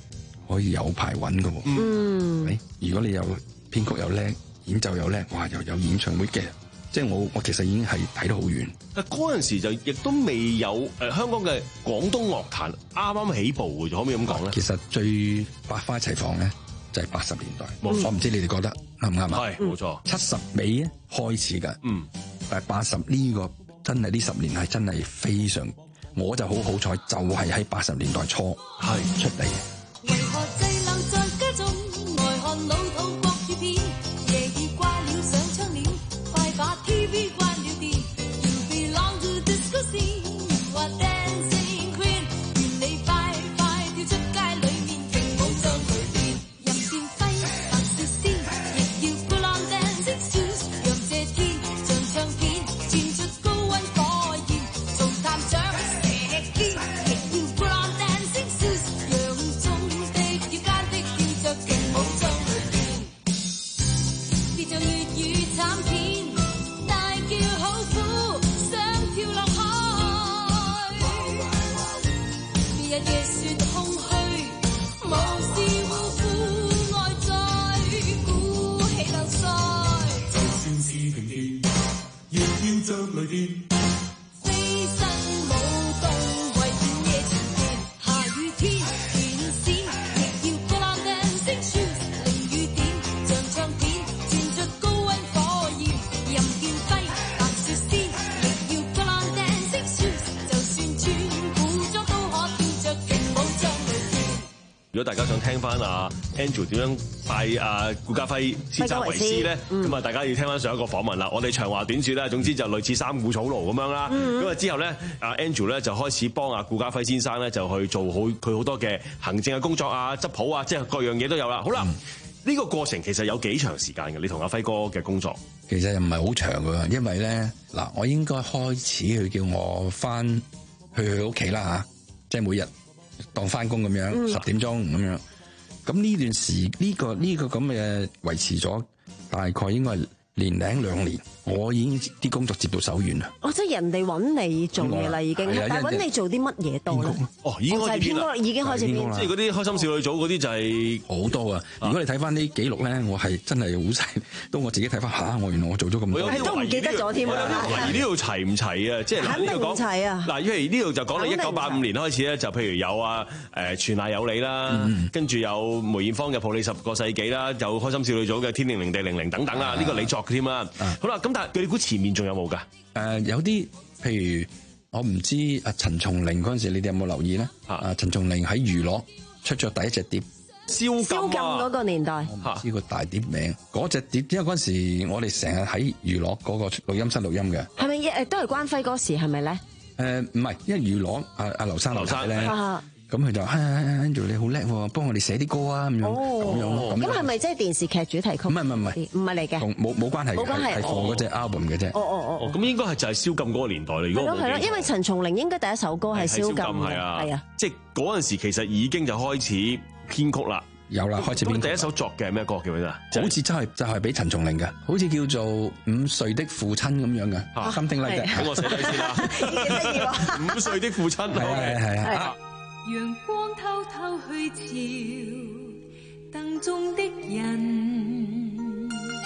可以有排揾㗎喎。 嗯， 係，如果你有編曲又叻，演奏又叻，哇，又有演唱會嘅，即係我我其實已經係睇得好遠。 但嗰陣時就亦都未有誒、呃、香港嘅廣東樂壇啱啱起步嘅，可唔可以咁講咧？ 其實最百花齊放咧就係八十年代，我唔知你哋覺得啱唔啱啊？ 係冇錯， 七十尾開始㗎， 嗯， 但係八十呢個真係呢十年係真係非常，我就好好彩，就係喺八十年代初係出嚟嘅。 為何製冷在家中，外看老土國語片，夜已掛了上窗簾，快把 T V 關了電。You belong to disco scene， you are dancing queen， 願你快快跳出街裏面，勁舞將佢變。任劍輝白雪仙，亦要 put on dancing shoes， 讓這天像唱片，濺出高溫火焰，做探長射箭，亦要 put on dancing shoes， 讓中的要奸的跳着勁舞將佢變。別像粵語慘片，大叫好苦，想跳落海。別日夜雪空虛，無視護膚愛在鼓起流腮。就算是晴天，亦要着雷電。飛身舞動，為午夜前面，下雨天電閃，亦要 put on dancing shoes， 淋雨點像唱片，濺出高溫火焰。任劍輝白雪仙，亦要 put on dancing shoes， 就算穿古裝都可跳着勁舞將佢變。 如果大家想聽翻阿 Andrew 點樣拜阿顧嘉輝先生為師咧，咁啊大家要聽翻上一個訪問啦。我哋長話短説啦，總之就類似三顧草廬咁樣啦。咁啊之後咧，阿 Andrew 咧就開始幫阿顧嘉輝先生咧就去做好佢好多嘅行政嘅工作啊、執譜啊，即係各樣嘢都有啦。好啦，呢個過程其實有幾長時間嘅？你同阿輝哥嘅工作其實又唔係好長㗎，因為咧嗱，我應該開始佢叫我翻去佢屋企啦嚇，即係每日當翻工咁樣，十點鐘咁樣。咁呢段時呢、個呢、個咁嘅維持咗大概應該係年零兩年，我已經啲工作接到手軟啦。 哦，即係人哋揾你做嘢啦，已經。 係啊但係揾你做啲乜嘢多咧？ 哦，已經開始編啦， 已經開始編， 即係嗰啲開心少女組嗰啲就係好多啊！如果你睇翻啲記錄咧，我係真係好細，到我自己睇翻嚇，我原來我做咗咁多， 都唔記得咗添啊！ 懷疑呢度齊唔齊啊？即係肯定唔齊啊！ 嗱，因為呢度就講到一九八五年開始咧，就譬如有啊誒全賴有你啦，跟住有梅艷芳嘅抱你十個世紀啦，有開心少女組嘅天靈靈地靈靈等等啦，呢個你作嘅添啦。好啦，咁但係你估前面仲有冇㗎？ 誒有啲譬如我唔知阿陳松伶嗰陣時，你哋有冇留意咧？啊，陳松伶喺娛樂出咗第一隻碟， 燒金嗰個年代， 我唔知個大碟名。嗰隻碟，因為嗰陣時我哋成日喺娛樂嗰個錄音室錄音嘅。 係咪誒都係關輝哥時係咪咧？ 誒唔係，因為娛樂阿阿劉生劉太咧。咁佢就 Andrew 你好叻喎，幫我哋寫啲歌啊咁樣，咁樣咁係咪即係電視劇主題曲？ 唔係唔係唔係， 唔係嚟嘅， 同冇冇關係， 冇關係， 係放嗰隻 album 嘅啫。 哦哦哦， 咁應該係就係蕭禁嗰個年代啦。如果係咯係咯，因為陳松伶應該第一首歌係蕭禁嘅，係啊， 即係嗰陣時其實已經就開始編曲啦。 有啦，開始編曲。 第一首作嘅係咩歌叫咩啊？ 好似真係就係俾陳松伶嘅，好似叫做五歲的父親咁樣嘅。Something like that。 等我寫低先啦。五歲的父親。 係啊係啊。 陽光偷偷去照燈中的人，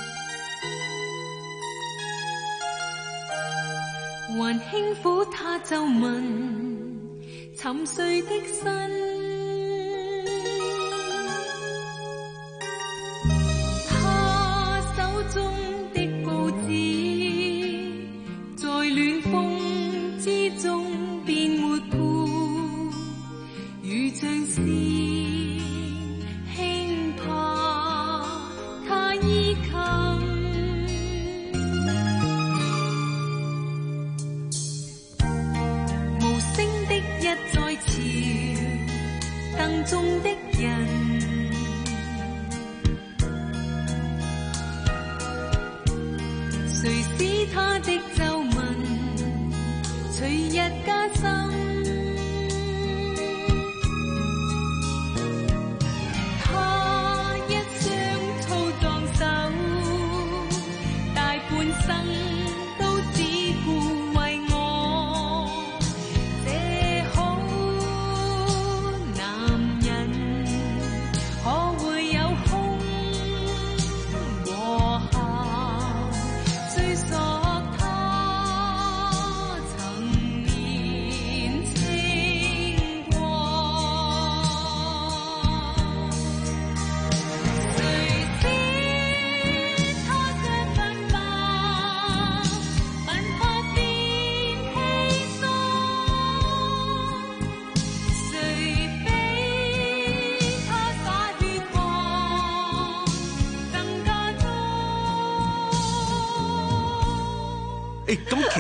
還輕撫他皺紋沉睡的身，他手中的報紙在暖風之中變活潑，如像是輕拍他衣襟，無聲的一再朝燈中的人，誰使他的皺紋隨日加深？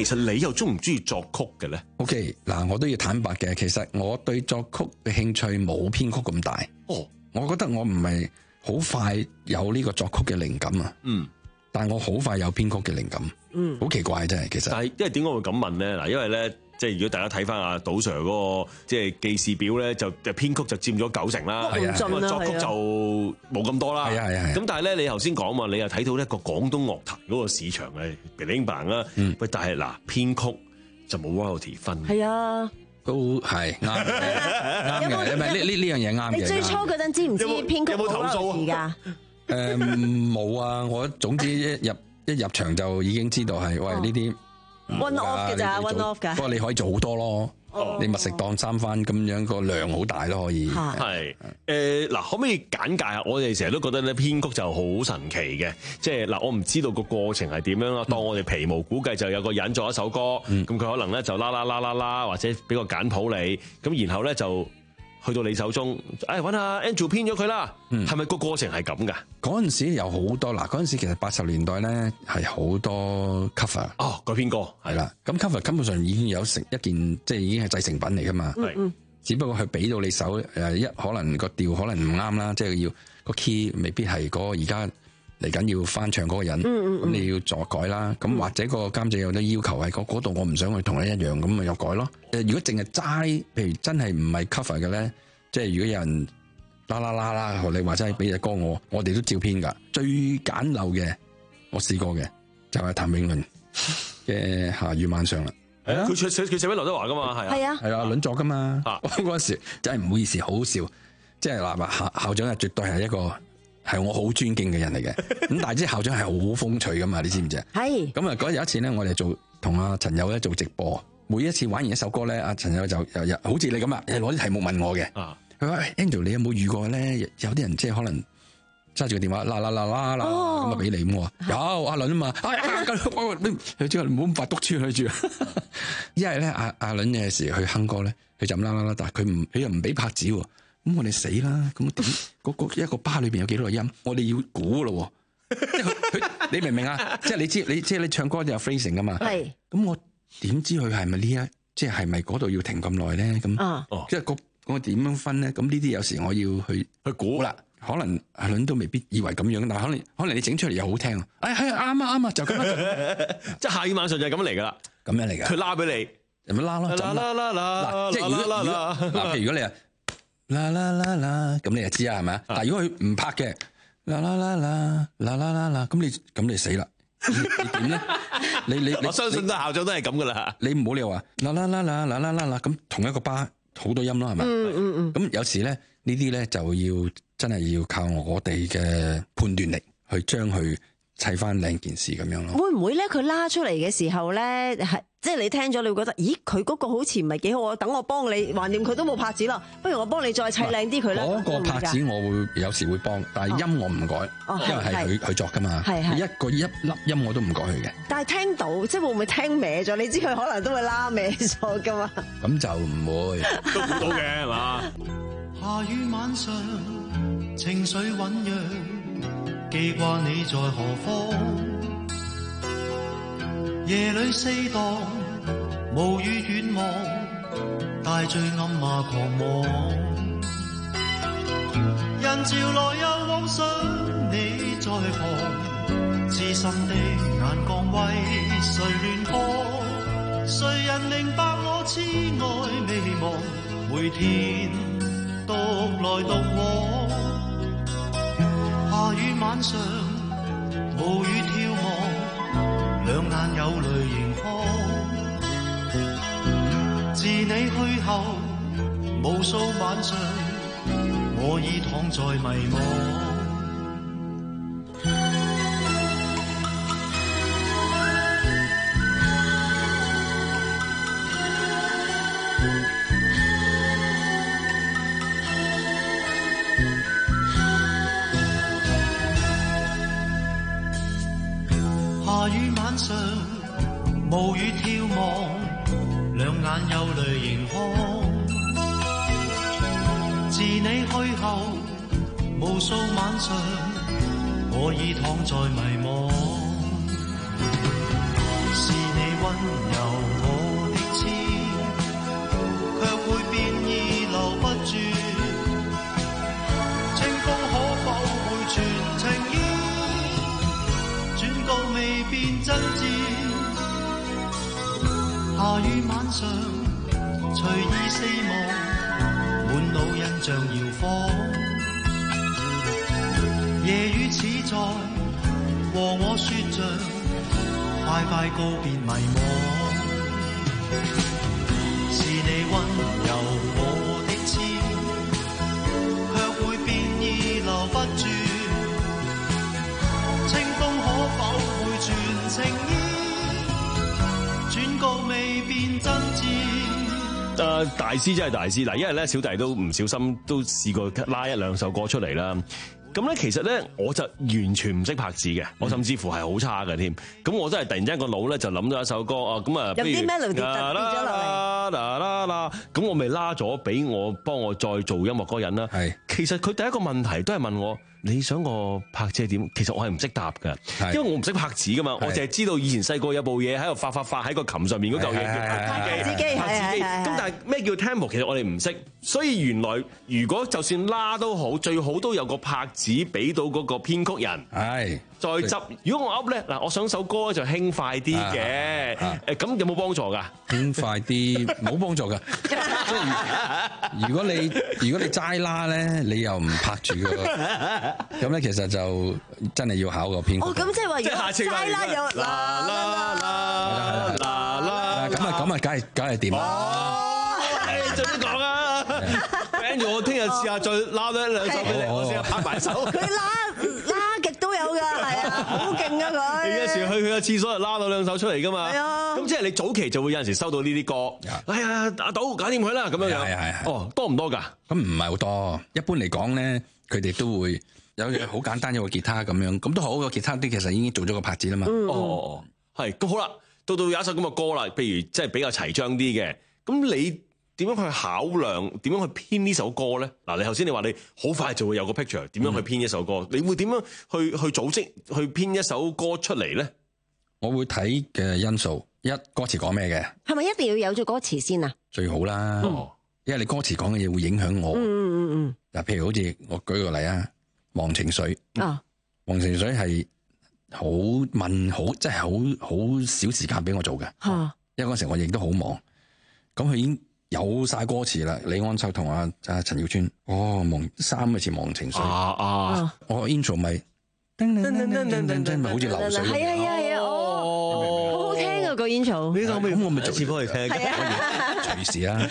其實你又中唔中意作曲嘅咧 ？OK， 嗱，我都要坦白嘅，其實我對作曲嘅興趣冇編曲咁大。 哦， 我覺得我唔係好快有呢個作曲嘅靈感啊。 嗯， 但係我好快有編曲嘅靈感。 嗯， 好奇怪真係，其實。 但係因為點解會咁問咧？嗱，因為咧。即係如果大家睇翻阿杜 Sir 嗰個即係記事表咧，就編曲就佔咗九成啦，咁啊作曲就冇咁多啦。 係啊係啊。 咁但係咧，你頭先講嘛，你又睇到一個廣東樂壇嗰個市場係平平白啦。 嗯。 喂，但係嗱編曲就冇 royalty 分。 係啊。 都係啱嘅，啱嘅。唔係呢呢呢樣嘢啱嘅。 你最初嗰陣知唔知編曲有冇投訴㗎？ 誒冇啊！我總之一入一入場就已經知道係喂呢啲。 one off 嘅咋 one off 㗎， 不過你可以做好多咯。Oh. 你密食當三番咁樣個量好大咯，可以。 係誒嗱，可唔可以簡介下？我哋成日都覺得咧編曲就好神奇嘅，即係嗱，我唔知道個過程係點樣啦。當我哋皮毛估計就有個人作一首歌，咁佢、嗯、可能咧就啦啦啦啦啦，或者俾個簡譜你，咁然後咧就去到你手中，誒揾下 Andrew 編咗佢啦。係咪個過程係咁㗎？ 嗰陣時有好多嗱，嗰陣時其實八十年代咧係好多 cover 哦，改編歌係啦。咁 cover 根本上已經有成一件，即係已經係製成品嚟㗎嘛。 係、嗯， 只不過佢俾到你手誒一可能個調可能唔啱啦，即係要個 key 未必係嗰個而家嚟緊要翻唱嗰個人，咁、嗯嗯、你要助改啦。咁、嗯、或者個監製有啲要求係嗰度我唔想去同你一樣，咁咪又改咯。誒，如果淨係齋，譬如真係唔係 cover 嘅咧，即係如果有人。啦啦啦啦！學你話齋俾隻歌我，我哋都照編噶。最簡陋嘅，我試過嘅就係譚詠麟嘅《夏雨晚上》啦。 係啊，佢寫佢寫俾劉德華噶嘛，係啊，係啊， 係啊，倫作噶嘛。嗰陣時真係唔好意思，好好笑。即係嗱，校校長係絕對係一個係我好尊敬嘅人嚟嘅。咁但係即係校長係好風趣噶嘛，你知唔知啊？係。咁啊，嗰日有一次咧，我哋做同阿陳友咧做直播，每一次玩完一首歌咧，阿陳友就又又好似你咁啊，攞啲題目問我嘅。啊佢話 Angel 你有冇遇過咧？有啲人即係可能揸住個電話啦啦啦啦啦咁啊俾你咁，我話有阿倫啊嘛，哎呀咁你佢即係唔好咁快督穿佢住。因為咧阿阿倫有時去哼歌咧，佢就咁啦啦啦，但係佢唔佢又唔俾拍子，咁我哋死啦！咁點嗰個一個巴裏邊有幾多個音？我哋要估咯。即係佢佢你明唔明啊？即係你知你即係你唱歌就有 phrasing 噶嘛？係。咁我點知佢係咪呢一即係係咪嗰度要停咁耐咧？咁哦，即係個。我點樣分咧？咁呢啲有時我要去去估啦。可能阿倫都未必以為咁樣，但係可能可能你整出嚟又好聽。哎係啱啊啱啊，就咁啦。即係夏雨晚上就係咁樣嚟噶啦，咁樣嚟噶。佢拉俾你，有冇拉咯？啦啦啦啦，嗱，即係如果嗱，譬如如果你啊啦啦啦啦，咁你就知啊，係咪啊？但係如果佢唔拍嘅啦啦啦啦啦啦啦啦，咁你咁你死啦！你點咧？你你我相信都校長都係咁噶啦。你唔好你話啦啦啦啦啦啦啦啦，咁同一個巴。好多音咯，係咪？嗯嗯嗯。咁有時咧，呢啲咧就要真係要靠我哋嘅判斷力去將佢砌翻靚件事咁樣咯。會唔會咧？佢拉出嚟嘅時候咧，係即係你聽咗，你會覺得，咦？佢嗰個好似唔係幾好啊！等我幫你，橫掂佢都冇拍子啦，不如我幫你再砌靚啲佢啦。嗰個拍子我會有時會幫，但係音我唔改，哦、因為係佢佢作噶嘛。係係。一個一粒音我都唔改佢嘅。但係聽到，即係會唔會聽歪咗？你知佢可能都會拉歪咗噶嘛？咁就唔會，都估到嘅係嘛？下雨晚上，情緒醞釀，記掛你在何方？夜裏四蕩，無語遠望，大醉暗罵狂妄。人潮來又往想你在旁，痴心的眼光為誰亂放？誰人明白我痴愛未忘？每天獨來獨往，下雨晚上無語眺望，兩眼有淚盈眶。自你去後無數晚上，我已躺在迷惘。下雨晚上無語眺望，兩眼有淚盈眶。自你去後無數晚上，我已躺在迷惘。是你溫柔我的痴，卻會變意留不住。清風可否回傳情意？轉告未變真摯。下雨晚上隨意四望，滿腦印象搖晃。夜雨似在和我說着快快告別迷惘。是你溫柔我的痴，卻會變意留不住。清風可否回傳情意？轉告未變真摯。 誒、呃、大師真係大師嗱，因為咧小弟都唔小心都試過拉一兩首歌出嚟啦。咁咧其實咧我就完全唔識拍子嘅，我甚至乎係好差嘅添。咁我真係突然之間個腦咧就諗咗一首歌啊，咁啊， 有啲 melody 跌咗落嚟， 啦啦啦，咁我咪拉咗俾我幫我再做音樂嗰個人啦。係，其實佢第一個問題都係問我。你想我拍即係點？其實我係唔識答㗎，因為我唔識拍子㗎嘛，我淨係知道以前細個有部嘢喺度發發發喺個琴上面嗰嚿嘢叫拍子機，拍子機。咁但係咩叫 tempo？其實我哋唔識，所以原來如果就算拉都好，最好都有個拍子俾到嗰個編曲人。係。再執，如果我噏咧，嗱，我想首歌就輕快啲嘅，誒咁有冇幫助㗎？ 輕快啲冇幫助㗎，即係如果你如果你齋拉咧，你又唔拍住個，咁咧其實就真係要考個編曲。 哦，咁即係話如果齋拉有啦啦啦啦啦， 咁啊咁啊，梗係梗係掂啦。 你做咩講啊？跟住我聽日試下再拉多一兩首俾你，我試下拍埋手。佢拉。都有㗎，係啊，好勁啊佢！ 你有時去佢個廁所就拉到兩首出嚟㗎嘛。係啊。咁即係你早期就會有陣時收到呢啲歌。哎呀，阿賭搞掂佢啦，咁樣樣。係係係。哦，多唔多㗎？咁唔係好多。一般嚟講咧，佢哋都會有好簡單有個吉他咁樣，咁都好個吉他啲其實已經做咗個拍子啦嘛。 嗯、哦，係。咁好啦，到到有一首咁嘅歌啦，譬如即係比較齊章啲嘅，咁你點樣去考量？點樣去編呢首歌咧？嗱，你頭先你話你好快就會有個 picture，點樣去編一首歌？嗯、你會點樣去去組織去編一首歌出嚟咧？ 我會睇嘅因素，一歌詞講咩嘅？ 係咪一定要有咗歌詞先啊？ 最好啦，嗯、因為你歌詞講嘅嘢會影響我。嗯嗯嗯。嗱，譬如好似我舉個例啊，《忘情水》啊，《忘情水》係好問好，即係好好少時間俾我做嘅。嚇、啊！因為嗰時我亦都好忙，咁佢已經。有晒歌詞啦，李安秋同阿阿陳耀川，哦，忘三個字忘情水啊啊！我 intro 咪噔噔噔噔噔噔噔，咪好似流水咁。 係啊係啊係啊！哦，好好聽啊個 intro。 呢個咁我咪逐次幫你聽。係啊，隨時啊。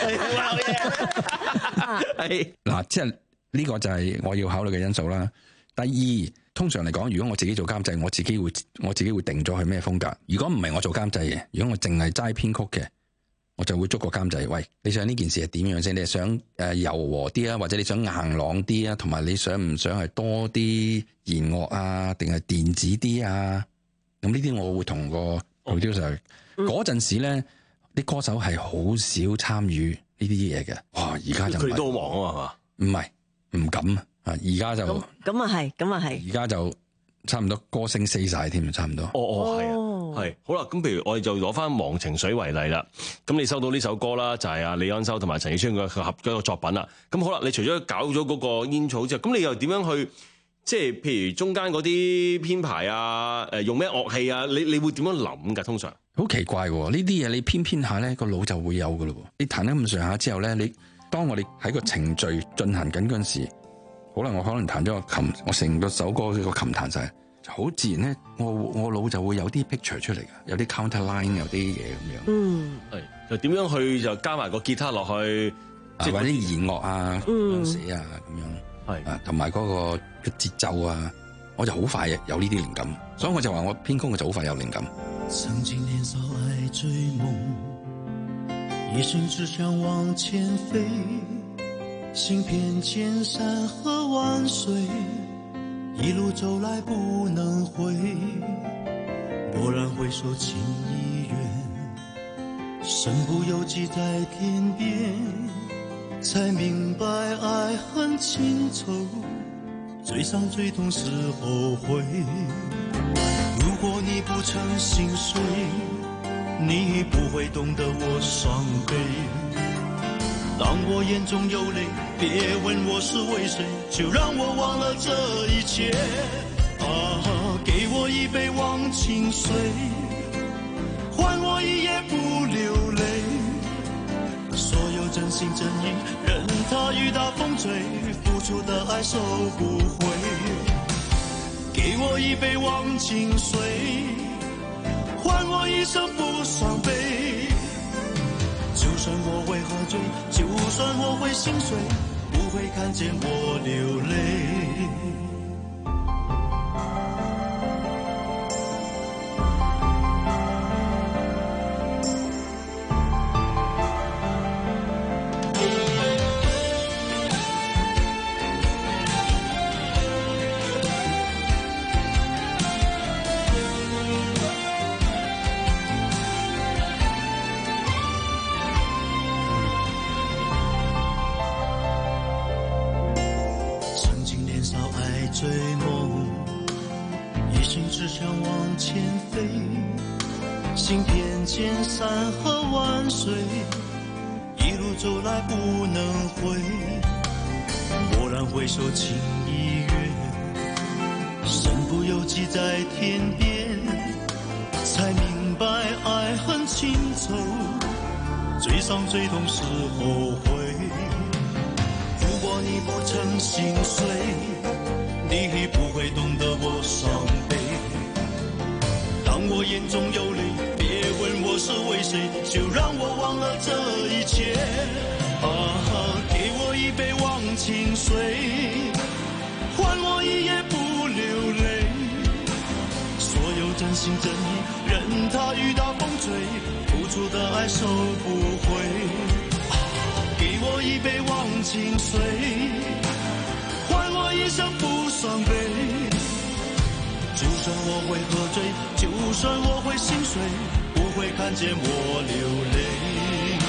係嗱，即係呢個就係我要考慮嘅因素啦。第二，通常嚟講，如果我自己做監製，我自己會我自己會定咗係咩風格。如果唔係我做監製嘅，如果我淨係齋編曲嘅。我就會捉個監製，喂，你想呢件事係點樣先？你係想誒柔和啲啊，或者你想硬朗啲啊？同埋你想唔想係多啲弦樂啊，定係電子啲啊？咁呢啲我會同個 producer 嗰陣時咧，啲歌手係好少參與呢啲嘢嘅。哇！而家就佢哋都好忙啊嘛， 唔係唔敢啊！而家就咁啊係，咁啊係。 而家就差唔多歌星死晒添，差唔多。 哦哦，係啊。係好啦，咁譬如我哋就攞翻《忘情水》為例啦。咁你收到呢首歌啦，就係阿李安修同埋陳奕迅嘅合嗰個作品啦。咁好啦，你除咗搞咗嗰個 intro之後，咁你又點樣去即係譬如中間嗰啲編排啊？誒用咩樂器啊？你你會點樣諗㗎？通常好奇怪喎，呢啲嘢你編編下咧，個腦就會有㗎咯。你彈得咁上下之後咧，你當我哋喺個程序進行緊嗰陣時，可能我可能彈咗個琴，我成個首歌個琴彈晒。好自然咧，我我腦就會有啲 picture 出嚟㗎，有啲 counter line， 有啲嘢咁樣。嗯， 係就點樣去就加埋個吉他落去， 即係或者弦樂啊、寫啊咁樣。係啊，同埋嗰個節奏啊，我就好快有呢啲靈感，所以我就話我編曲我就好快有靈感。 曾經年少愛追夢，一生只想往前飛，行遍千山和萬水。一路走來不能回，驀然回首情已遠，身不由己在天邊，才明白愛恨情仇，最傷最痛是後悔。如果你不曾心碎， 你不會懂得我傷悲。當我眼中有淚，別問我是為誰，就讓我忘了這一切。啊，給我一杯忘情水，換我一夜不流淚。所有真心真意，任它雨打風吹，付出的愛收不回。給我一杯忘情水，換我一生不傷悲。就算我會喝醉，就算我會心碎，不會看見我流淚。追夢，一心只想往前飛，行遍千山和萬水，一路走來不能回。驀然回首，情已遠，身不由己在天邊，才明白愛恨情仇，最傷最痛是後悔。如果你不曾心碎，你不會懂得我傷悲。當我眼中有淚，別問我是為誰，就讓我忘了這一切。啊，給我一杯忘情水，換我一夜不流淚。所有真心真意，任它雨打風吹，付出的愛收不回。啊，給我一杯忘情水，換我一生不傷悲。就算我會喝醉，就算我會心碎，不會看見我流淚。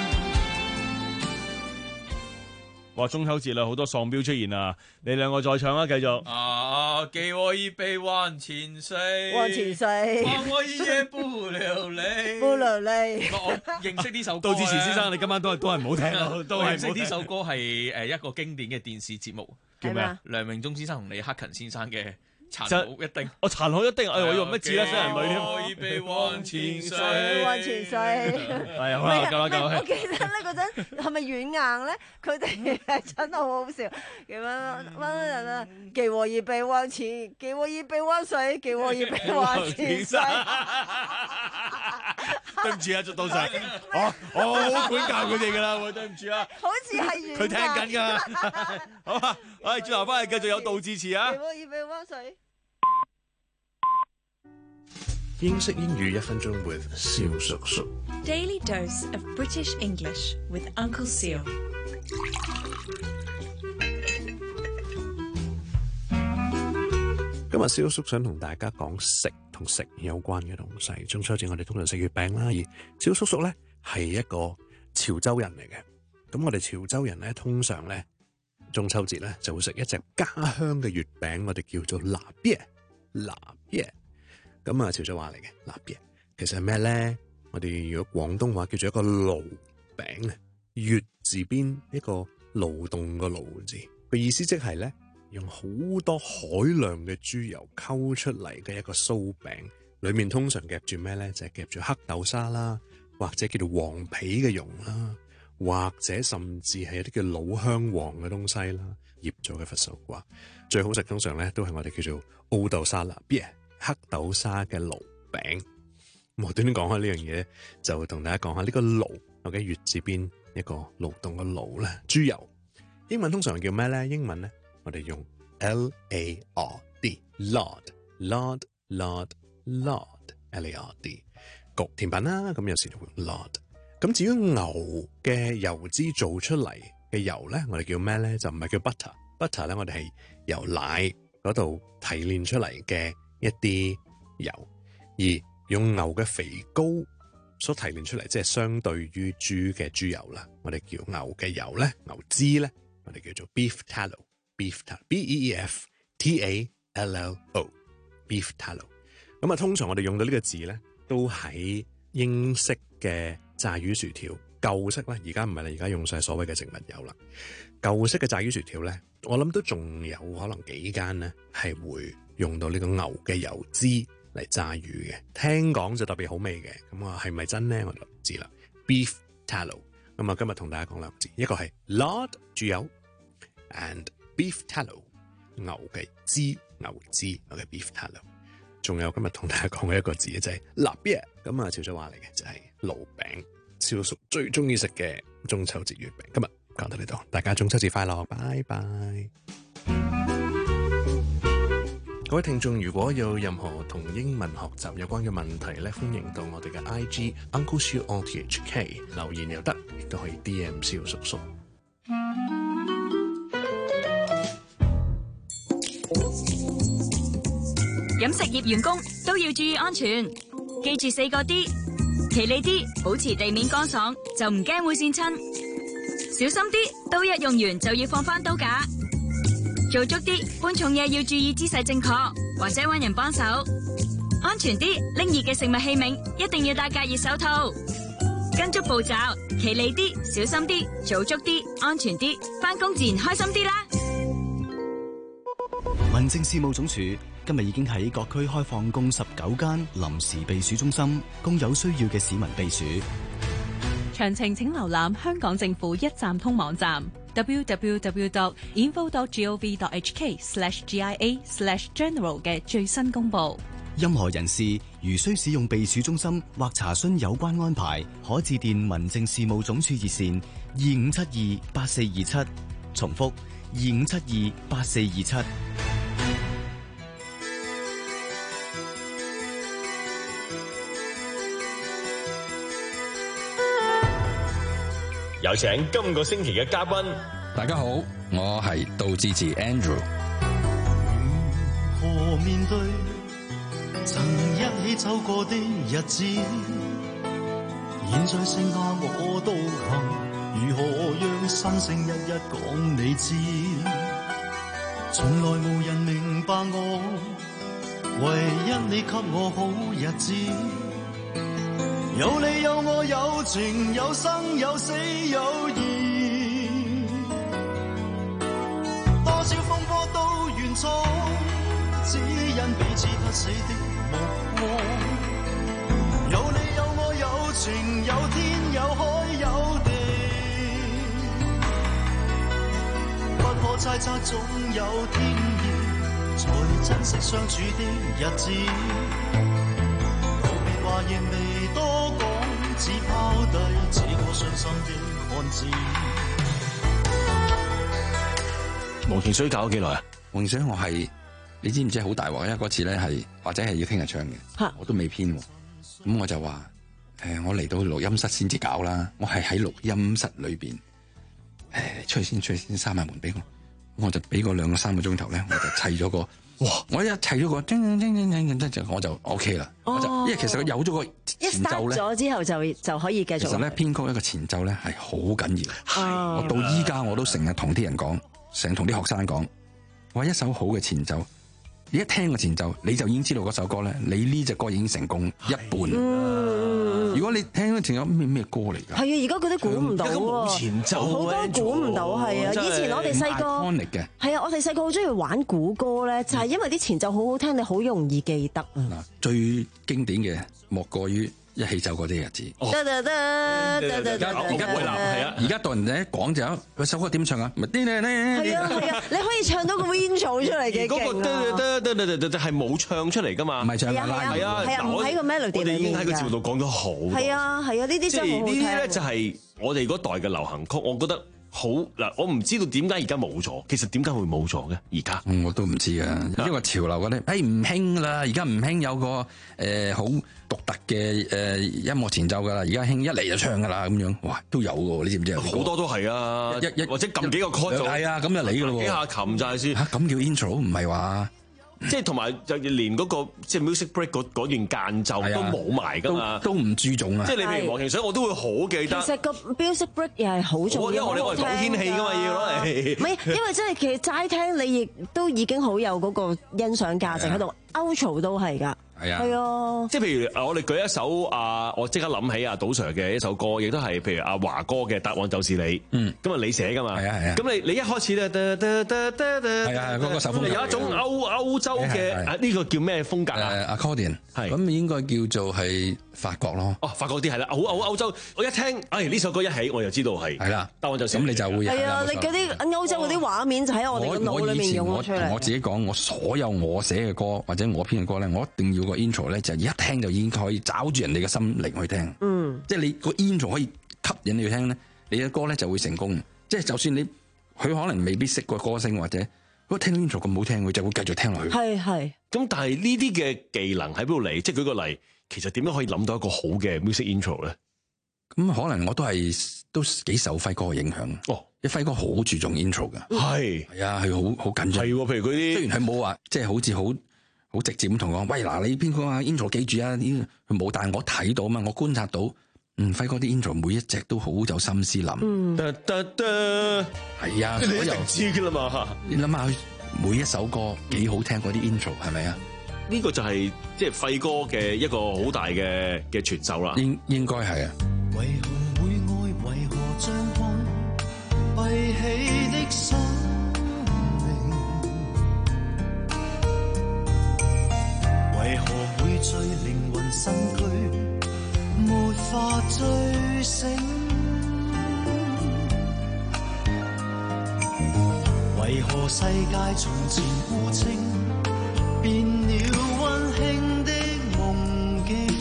哇！中秋節啦，好多喪標出現啊！你兩個再唱啦，繼續。 啊，給我一杯忘情水， 忘情水， 換我一夜不流淚， 不流淚。 我認識呢首歌。 杜自持先生，你今晚都係都係唔好聽咯，都係認識呢首歌係誒一個經典嘅電視節目， 叫咩啊？ 梁榮忠先生同李克勤先生嘅。殘酷一定， 我殘酷一定，哎，我以為乜字咧？新人類添。 我已被忘情水， 忘情水。 係啊，好啦，夠啦，夠啦。 我記得咧嗰陣係咪軟硬咧？佢哋係真係好好笑。咁樣乜人啊？給我一杯忘情，給我一杯忘水，給我一杯忘情水。 對唔住啊，杜 Sir，我我好管教佢哋㗎啦，喂，對唔住啊。 好似係軟硬。 佢聽緊㗎。好啊，我哋轉頭翻嚟繼續有杜自持啊。 給我一杯忘水。 英式英語一分鐘 with 蕭叔叔。 Daily dose of British English with Uncle Seal。 今日蕭叔想同大家講食同食有關嘅東西。中秋節我哋通常食月餅啦，而蕭叔叔咧係一個潮州人嚟嘅。咁我哋潮州人咧通常咧中秋節咧就會食一隻家鄉嘅月餅，我哋叫做臘鱉，臘鱉。咁啊，潮州話嚟嘅臘鱉，其實係咩咧？我哋如果廣東話叫做一個爐餅啊，月字邊一個勞動個勞字，個意思即係咧用好多海量嘅豬油溝出嚟嘅一個酥餅，裏面通常夾住咩咧？就係夾住黑豆沙啦，或者叫做黃皮嘅蓉啦，或者甚至係一啲叫老香黃嘅東西啦，醃咗嘅佛手瓜。最好食通常咧都係我哋叫做澳豆沙臘鱉。黑豆沙嘅爐餅，無端端講開呢樣嘢，就同大家講下呢個爐，我嘅月字邊一個勞動嘅勞咧，豬油。英文通常叫咩咧？英文咧，我哋用 L A R D，lard，lard lard lard，L A R D，焗甜品啦，咁有時就會用 lard。咁至於牛嘅油脂做出嚟嘅油咧，我哋叫咩咧？就唔係叫 butter，butter 咧，我哋係由奶嗰度提煉出嚟嘅一啲油，而用牛嘅肥膏所提煉出嚟，即係相對於豬嘅豬油啦，我哋叫牛嘅油咧，牛脂咧，我哋叫做 beef tallow，beef tallow，B E E F T A L L O，beef tallow。咁啊，通常我哋用到呢個字咧，都喺英式嘅炸魚薯條，舊式咧，而家唔係啦，而家用晒所謂嘅植物油啦。舊式嘅炸魚薯條咧，我諗都仲有可能幾間咧係會用到呢個牛嘅油脂嚟炸魚嘅。聽講就特別好味嘅，咁啊係咪真咧我就唔知啦。Beef tallow， 咁啊今日同大家講兩個字，一個係 lard 豬油 and beef tallow 牛嘅脂牛脂我嘅 beef tallow， 仲有今日同大家講嘅一個字就係臘餅，咁啊潮州話嚟嘅就係爐餅，超叔最中意食嘅中秋節月餅。今日講到呢度，大家中秋節快樂，拜拜。各位聽眾，如果有任何同英文學習有關嘅問題咧，歡迎到我哋嘅 I G Uncle Siu O T H K 留言又得，亦都可以 D M 蕭叔叔。 飲食業員工都要注意安全，記住四個 D， 企理啲，保持地面乾爽，就唔驚會跣親；小心啲，刀一用完就要放返刀架。做足啲，搬重嘢要注意姿勢正確，或者搵人幫手。安全啲，拎熱嘅食物器皿一定要戴隔熱手套。跟足步驟，企理啲，小心啲，做足啲，安全啲，返工自然開心啲啦。 民政事務總署今日已經喺各區開放共十九間臨時避暑中心，供有需要嘅市民避暑。 詳情請瀏覽香港政府一站通網站 double-u double-u double-u dot info dot gov dot h k slash g i a slash general 嘅最新公佈。 任何人士如需使用避暑中心或查詢有關安排，可致電民政事務總署熱線二五七二八四二七，重複二五七二八四二七。 有請今個星期嘅嘉賓。 大家好，我係杜志慈 Andrew。 如何面對曾一起走過的日子？現在剩下我獨行，如何讓心聲一一講你知？從來無人明白我，唯一你給我好日子。有你有我有情有生有死有義，多少風波都願闖，只因彼此不死的目光。有你有我有情有天有海有地，不可猜測總有天意，才珍惜相處的日子。道別話亦未多講，只拋低這個傷心的漢子。 忘情水搞咗幾耐啊？ 忘情水我係你知唔知好大鑊？因為嗰次咧係或者係要聽日唱嘅，我都未編喎。咁我就話誒、呃，我嚟到錄音室先至搞啦。我係喺錄音室裏邊誒，出去先，出去先閂埋門俾我。我就俾個兩個三個鐘頭咧，我就砌咗個。哇！我一砌咗個，我就 O K 啦。哦，因為其實佢有咗個前奏咧， 咗之後就就可以繼續。 其實咧編曲一個前奏咧係好緊要。係，我到依家我都成日同啲人講，成日同啲學生講，話一首好嘅前奏，你一聽個前奏，你就已經知道嗰首歌咧，你呢隻歌已經成功一半。嗯，如果你聽個前奏咩咩歌嚟㗎？係啊， 而家嗰啲估唔到喎， 前奏好多估唔到係啊！以前我哋細個係啊，我哋細個好中意玩估歌咧，就係因為啲前奏好好聽，你好容易記得啊。 嗱，最經典嘅莫過於一起走過啲日子。 得得得得得得， 而家喂嗱係啊，而家到人哋一講就有首歌點唱啊？咪啲咧咧係啊係啊，你可以唱到個 intro 出嚟嘅。 嗰個得得得得得係冇唱出嚟㗎嘛？ 唔係唱㗎， 係啊係啊，唔喺個 melody 裏面㗎。我哋已經喺個節目度講咗好多。 係啊係啊，呢啲真係好好聽。 呢啲咧就係我哋嗰代嘅流行曲，我覺得。好嗱，我唔知道點解而家冇咗。其實點解會冇咗嘅？而家、 嗯、我都唔知啊。因為潮流嗰啲，誒唔興啦。而家唔興有個誒好獨特嘅誒、呃、音樂前奏噶啦。而家興一嚟就唱噶啦咁樣，哇都有嘅，你知唔知啊？ 好多都係啊，一一或者撳幾個 chord 就係啊，咁就嚟嘅咯。 幾下琴就係先嚇，咁叫 intro 唔係話。 即係同埋就連嗰個即係 music break 嗰嗰段間奏都冇埋㗎嘛， 都唔注重啊！ 即係你譬如忘情水，我都會好記得。 其實個 music break 又係好重要， 因為我哋我哋講天氣㗎嘛，要攞嚟。 唔係，因為真係其實齋聽你亦都已經好有嗰個欣賞價值喺度。outro 都係㗎。 係啊， 係啊， 即係譬如我哋舉一首啊，我即刻諗起啊，杜 Sir 嘅一首歌，亦都係譬如阿華哥嘅《答案就是你》。 嗯， 咁啊你寫噶嘛？ 係啊係啊。 咁你你一開始咧， 係啊嗰個手風有一種歐歐洲嘅啊呢個叫咩風格啊 ？accordion 係，咁應該叫做係法國咯。 哦，法國啲係啦，好好歐洲。我一聽，哎呢首歌一起我就知道係。係啦， 答案就咁你就會係啊，你嗰啲歐洲嗰啲畫面就喺我哋嘅腦裏面用咗出嚟。 我同我自己講，我所有我寫嘅歌或者我編嘅歌咧，我一定要個 intro 咧，就一聽就已經可以找住人哋嘅心靈去聽。 嗯， 即係你個 intro 可以吸引你去聽咧，你嘅歌咧就會成功。即係就算你佢可能未必識個歌星或者，如果聽到 intro 咁好聽，佢就會繼續聽落去。 係係。 咁但係呢啲嘅技能喺邊度嚟？即係舉個例，其實點樣可以諗到一個好嘅 music intro 咧？ 咁可能我都係都幾受輝哥嘅影響。哦，因為輝哥好注重 intro 㗎。係係啊，係好好緊張。 係喎，譬如嗰啲，雖然佢冇話即係好似好好直接咁同我講，喂嗱，你邊個啊 intro 記住啊？呢佢冇，但係我睇到啊嘛，我觀察到。嗯，輝哥啲 intro 每一隻都好有心思諗， 嗯， 得得得， 係啊， 你一定知㗎啦嘛。 你諗下佢每一首歌幾好聽嗰啲 intro 係咪啊？ 呢個就係即係輝哥嘅一個好大嘅嘅傳授啦。 應應該係啊。 為何會愛？為何像夢閉起的生命？為何會醉靈魂身軀？沒法醉醒，為何世界從前孤清，變了溫馨的夢境？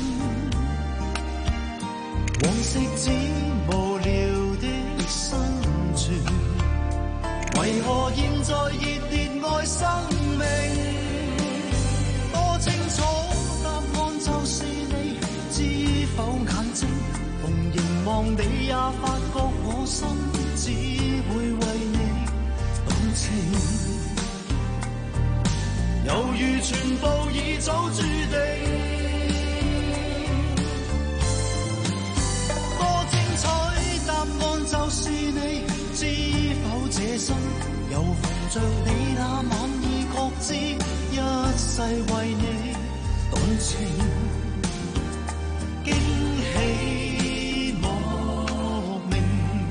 往昔只無聊的生存，為何現在熱烈愛生命？多清楚，答案就是你。知否眼睛逢凝望你也發覺我心只會為你動情，猶如全部已早注定。多精彩，答案就是你。知否這生又逢着你那晚已確知，一世為你動情。驚喜莫名，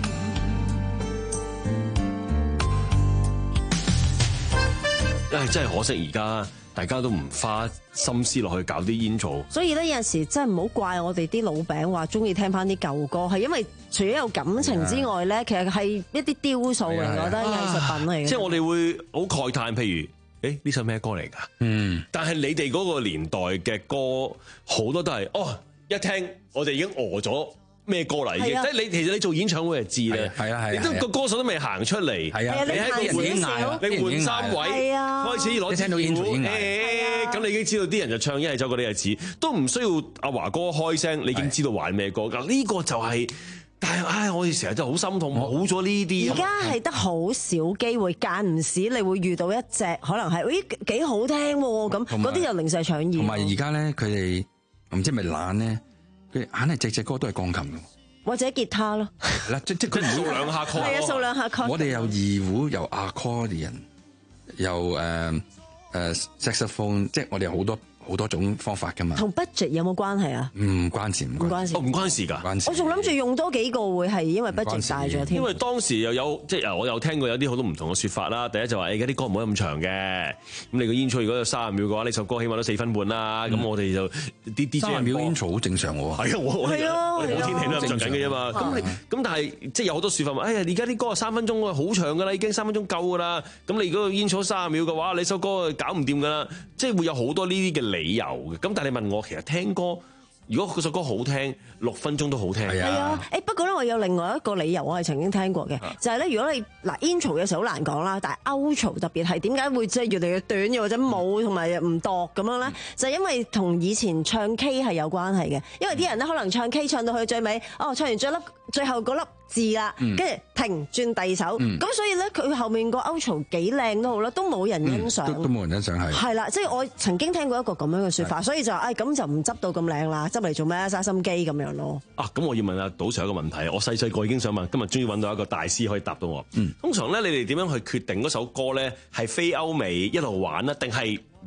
唉，真係可惜，而家大家都唔花心思落去搞啲intro。 所以咧，有陣時真係唔好怪我哋啲老餅話中意聽翻啲舊歌，係因為除咗有感情之外咧，其實係一啲雕塑嚟，我覺得藝術品嚟嘅。 即係我哋會好慨嘆，譬如。誒呢首咩歌嚟㗎？ 嗯， 但係你哋嗰個年代嘅歌好多都係哦，一聽我哋已經餓咗咩歌嚟嘅，即係你其實你做演唱會就知啦， 係啊係啊， 你都個歌手都未行出嚟， 係啊， 你喺個換嗌，你換三位，開始攞聽到演唱會， 咁你已經知道啲人就唱一係走嗰啲日子，都唔需要阿華哥開聲，你已經知道玩咩歌㗎。呢個就係。但係，唉！我哋成日真係好心痛，冇咗呢啲。 而家係得好少機會，間唔時你會遇到一隻可能係，咦幾好聽喎咁，嗰啲就零舍搶耳。 同埋而家咧，佢哋唔知係咪懶咧，佢硬係隻隻歌都係鋼琴嘅， 或者吉他咯。 係啦，即即佢數兩下 chord。 係啊，數兩下 chord。 我哋有二胡，有 accordion，有誒誒 saxophone，即係我哋有好多。好多種方法㗎嘛， 同 budget 有冇關係啊？ 唔關事，唔關事， 唔關事㗎。 我仲諗住用多幾個會係因為 budget 大咗添。 因為當時又有即係我有聽過有啲好多唔同嘅説法啦。第一就話而家啲歌唔好咁長嘅，咁你個 intro 如果有三十秒嘅話，呢首歌起碼都四分半啦。咁、嗯、我哋就啲 D J 三十秒 intro 好正常喎。 係啊，我我哋冇天氣都正常嘅啫嘛。咁你咁但係即係有好多説法話，哎呀而家啲歌三分鐘喎，好長㗎啦，已經三分鐘夠㗎啦。咁你如果 intro 三十秒嘅話，你首歌搞唔掂㗎啦。即係會有好多呢啲嘅理由嘅。咁但係你問我，其實聽歌，如果嗰首歌好聽，六分鐘都好聽。 係啊，誒不過咧，我有另外一個理由，我係曾經聽過嘅，就係咧，如果你嗱 intro 嘅時候好難講啦，但係 outro 特別係點解會即係越嚟越短，又或者冇同埋唔度咁樣咧？就係因為同以前唱 K 係有關係嘅，因為啲人咧可能唱 K 唱到去最尾，哦唱完最粒最後嗰粒字啦，跟住停轉第二首，咁所以咧佢後面個 outro 幾靚都好啦，都冇人欣賞， 都冇人欣賞係。 係啦，即係我曾經聽過一個咁樣嘅説法，所以就誒咁就唔執到咁靚啦，執嚟做咩嘥心機咁樣咯。 啊，咁我要問阿賭 Sir 一個問題，我細細個已經想問，今日終於揾到一個大師可以答到我。嗯，通常咧，你哋點樣去決定嗰首歌咧係非歐美一路玩啦，定係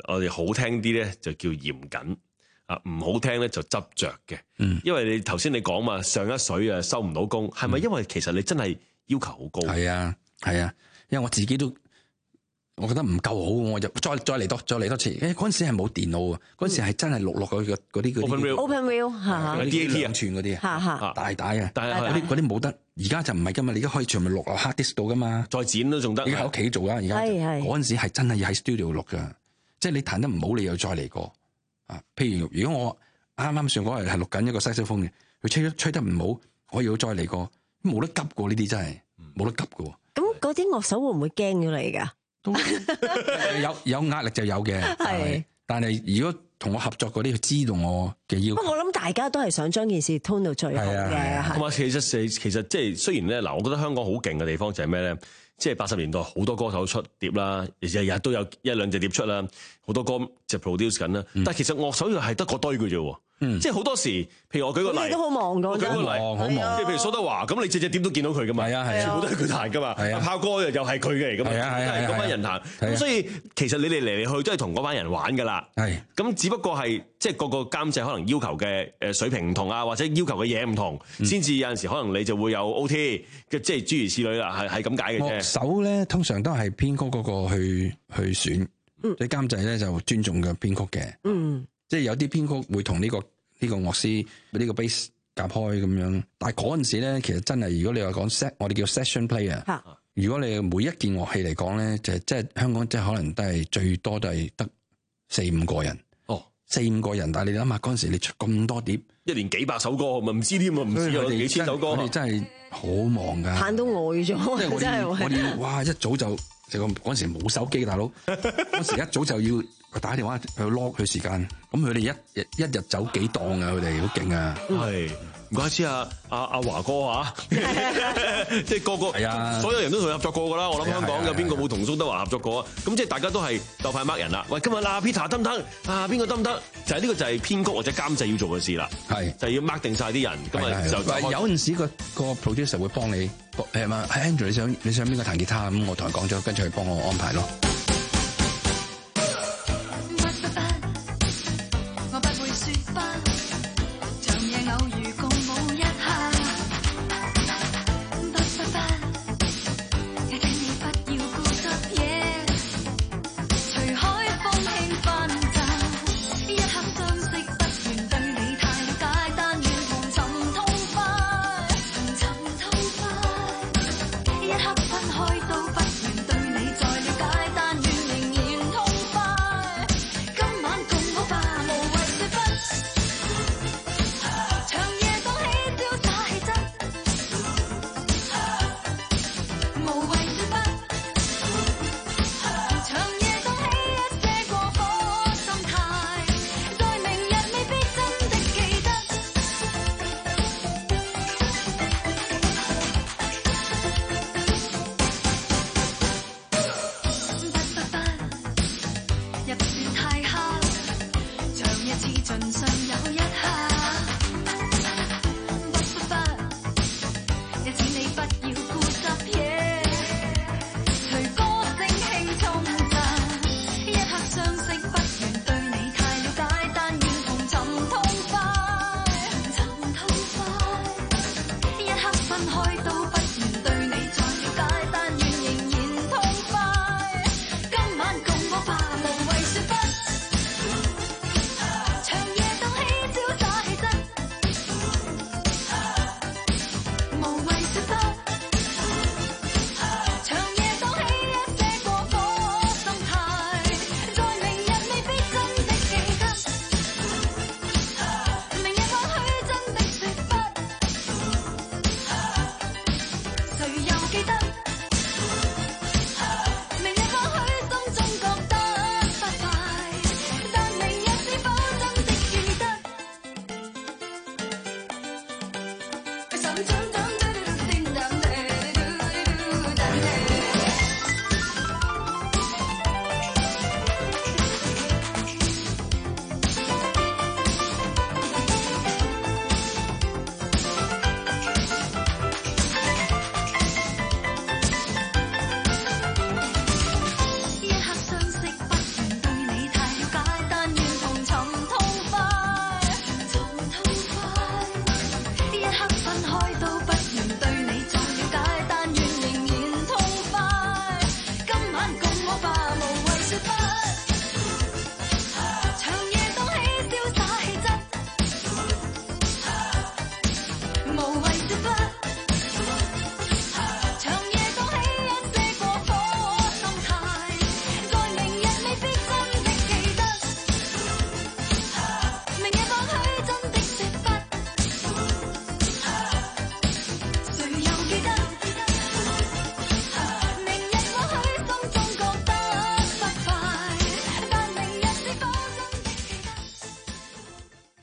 我哋好聽啲咧就叫嚴謹。啊，唔好聽咧就執着嘅，嗯，因為你頭先你講嘛，上一水啊收唔到工，係咪因為其實你真係要求好高？ 係啊，係啊，因為我自己都我覺得唔夠好，我就再再嚟多再嚟多次。誒嗰陣時係冇電腦啊，嗰陣時係真係錄落去嘅嗰啲嗰啲 Open View 嚇 D A T 兩寸嗰啲啊， 大帶啊， 但係嗰啲嗰啲冇得，而家就唔係噶嘛，你而家可以全部錄落 hard disk 度噶嘛， 再剪都仲得。 你喺屋企做啊，而家嗰陣時係真係要喺 studio 錄噶，即係你彈得唔好，你又再嚟過。啊，譬如如果我啱啱上嗰日係錄緊一個西西風嘅，佢吹得吹得唔好，我要再嚟過，冇得急過呢啲真係冇得急嘅。 咁嗰啲樂手會唔會驚咗你噶？ 都有有壓力就有嘅，係。但係如果同我合作嗰啲，佢知道我嘅要求。 不過我諗大家都係想將件事 tune 到最好嘅。 同埋其實其實即係雖然咧，嗱，我覺得香港好勁嘅地方就係咩咧？即係八十年代好多歌手出碟啦，日日都有一兩隻碟出啦，好多歌就 produce 緊啦。嗯、但係其實樂手又係得嗰堆嘅啫喎。嗯、即係好多時，譬如我舉個例， 你都好忙㗎， 我舉個例，好忙。即係譬如蘇德華，咁你隻隻碟都見到佢噶嘛？係啊係啊，全部都係佢彈噶嘛。阿炮哥又又係佢嘅嚟噶嘛？係啊係啊，係嗰班人彈。咁所以其實你哋嚟嚟去都係同嗰班人玩噶啦。係。咁只不過係即係個個監製可能要求嘅誒水平唔同啊，或者要求嘅嘢唔同，先至有陣時可能你就會有 O T 嘅，即係諸如此類啦，係係咁解嘅啫。 樂手咧通常都係編曲嗰個去去選，你監製咧就尊重嘅編曲嘅。嗯。即係有啲編曲會同呢個。呢個樂師呢個 bass 夾開咁樣，但係嗰陣時咧，其實真係如果你話講 set，我哋叫 session player。如果你每一件樂器嚟講咧，就即係香港即係可能都係最多都係得四五個人。哦，四五個人，但係你諗下嗰陣時你出咁多碟， 一年幾百首歌，咪唔知添啊，唔知有幾千首歌。 我哋真係好忙㗎， 彈到呆咗， 即係我哋我哋哇一早就就嗰陣時冇手機，大佬嗰時一早就要。佢打電話去 lock 佢時間，咁佢哋一日一日走幾檔啊！佢哋好勁啊！ 係唔怪之啊，阿阿華哥啊，即係個個係啊，所有人都同佢合作過噶啦。我諗香港有邊個冇同蘇德華合作過啊？咁即係大家都係鬥快 mark 人啦。喂，今日嗱 Peter 得唔得？啊，邊個得唔得？就係呢個就係編曲或者監製要做嘅事啦。係就要 mark 定晒啲人，咁啊就有陣時個個 producer 會幫你誒嘛，係 Andrew 你想你想邊個彈吉他咁，我同佢講咗，跟住佢幫我安排咯。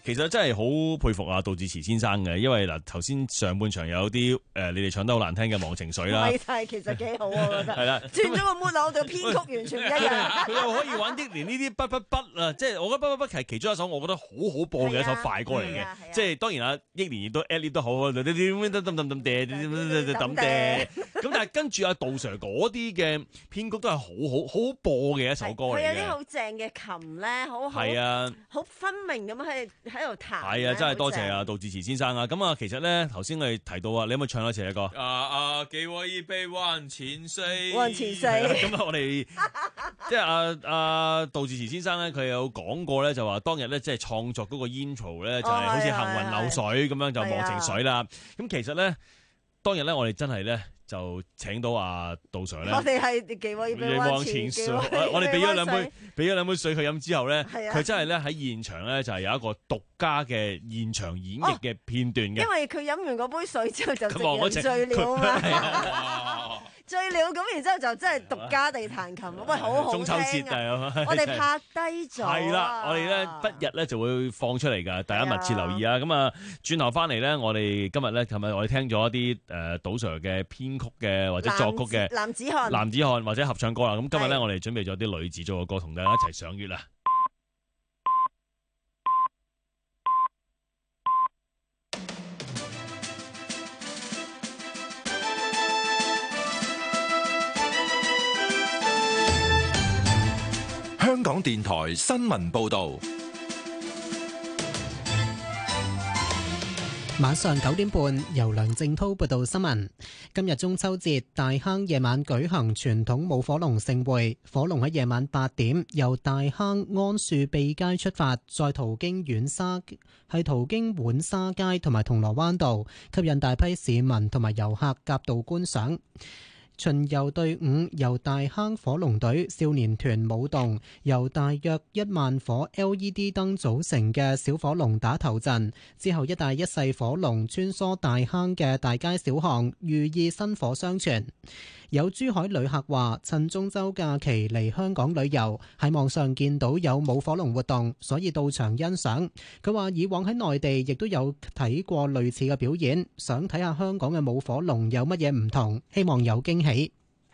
其實真係好佩服啊杜自持先生嘅，因為嗱頭先上半場有啲誒、呃、你哋唱得好難聽嘅忘情水啦， 係，但係其實幾好我覺得。 係啦， 轉咗個 mood 我哋編曲完全唔一樣。 佢又可以玩憶蓮呢啲不不不啊，即係我覺得不不不係其中一首我覺得好好播嘅一首快歌嚟嘅，即係當然啊憶蓮亦都 at 都好啊，咁但係跟住阿杜 Sir 嗰啲嘅編曲都係好好好好播嘅一首歌嚟嘅。 佢有啲好正嘅琴咧，好好係啊， 好分明咁喺喺度彈。 係啊，真係多謝啊杜自持先生啊！咁啊，其實咧頭先我哋提到啊，你有冇唱多次嘅歌？ 啊啊，給我一杯萬千歲， 萬千歲。 咁啊，我哋即係阿阿杜自持先生咧，佢有講過咧，就話當日咧即係創作嗰個 intro 咧，就係好似行雲流水咁樣就忘情水啦。咁其實咧，當日咧我哋真係咧。就請到阿杜 Sir 咧， 我哋係幾位俾汪前水， 我哋俾咗兩杯，俾咗兩杯水佢飲之後咧，佢真係咧喺現場咧就係有一個獨家嘅現場演繹嘅片段嘅。 因為佢飲完嗰杯水之後就直接醉了啊嘛，醉了咁，然之後就真係獨家地彈琴，喂，好好聽啊！ 中秋節啊， 我哋拍低咗， 係啦，我哋咧不日咧就會放出嚟㗎，大家密切留意啊！咁啊，轉頭翻嚟咧，我哋今日咧，琴日我哋聽咗一啲誒杜 Sir 嘅編曲嘅或者作曲嘅男子漢、 男子漢或者合唱歌啦。咁今日咧，我哋準備咗啲女子組嘅歌，同大家一齊賞月啦。 香港電台新聞報導， 晚上九點半，由梁正滔報道新聞。今日中秋節，大坑夜晚舉行傳統舞火龍盛會，火龍喺夜晚八點由大坑安樹秘街出發，再途經浣沙，係途經浣沙街同埋銅鑼灣道，吸引大批市民同埋遊客夾道觀賞。巡遊隊伍由大坑火龍隊少年團舞動，由大約一萬顆 L E D 燈組成嘅小火龍打頭陣，之後一大一細火龍穿梭大坑嘅大街小巷，寓意薪火相傳。有珠海旅客話，趁中秋假期嚟香港旅遊，喺網上見到有舞火龍活動，所以到場欣賞。佢話以往喺內地亦都有睇過類似嘅表演，想睇下香港嘅舞火龍有乜嘢唔同，希望有驚喜。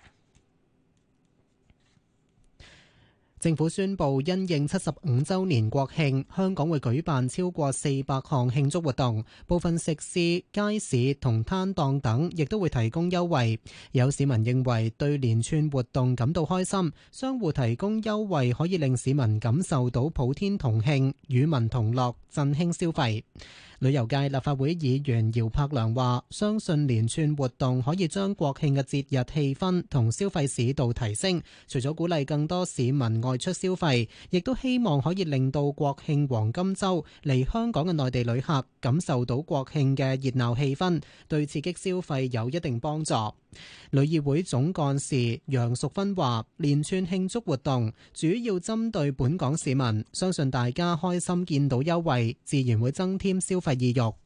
政府宣布，因應七十五週年國慶，香港會舉辦超過四百項慶祝活動，部分食肆、街市同攤檔等亦都會提供優惠。有市民認為對連串活動感到開心，商戶提供優惠可以令市民感受到普天同慶、與民同樂，振興消費。旅遊界立法會議員姚柏良話，相信連串活動可以將國慶嘅節日氣氛同消費市道提升，除咗鼓勵更多市民外出消費，亦都希望可以令到國慶黃金週嚟香港嘅內地旅客感受到國慶嘅熱鬧氣氛，對刺激消費有一定幫助。旅議會總幹事楊淑芬話，連串慶祝活動主要針對本港市民，相信大家開心見到優惠，自然會增添消費意欲。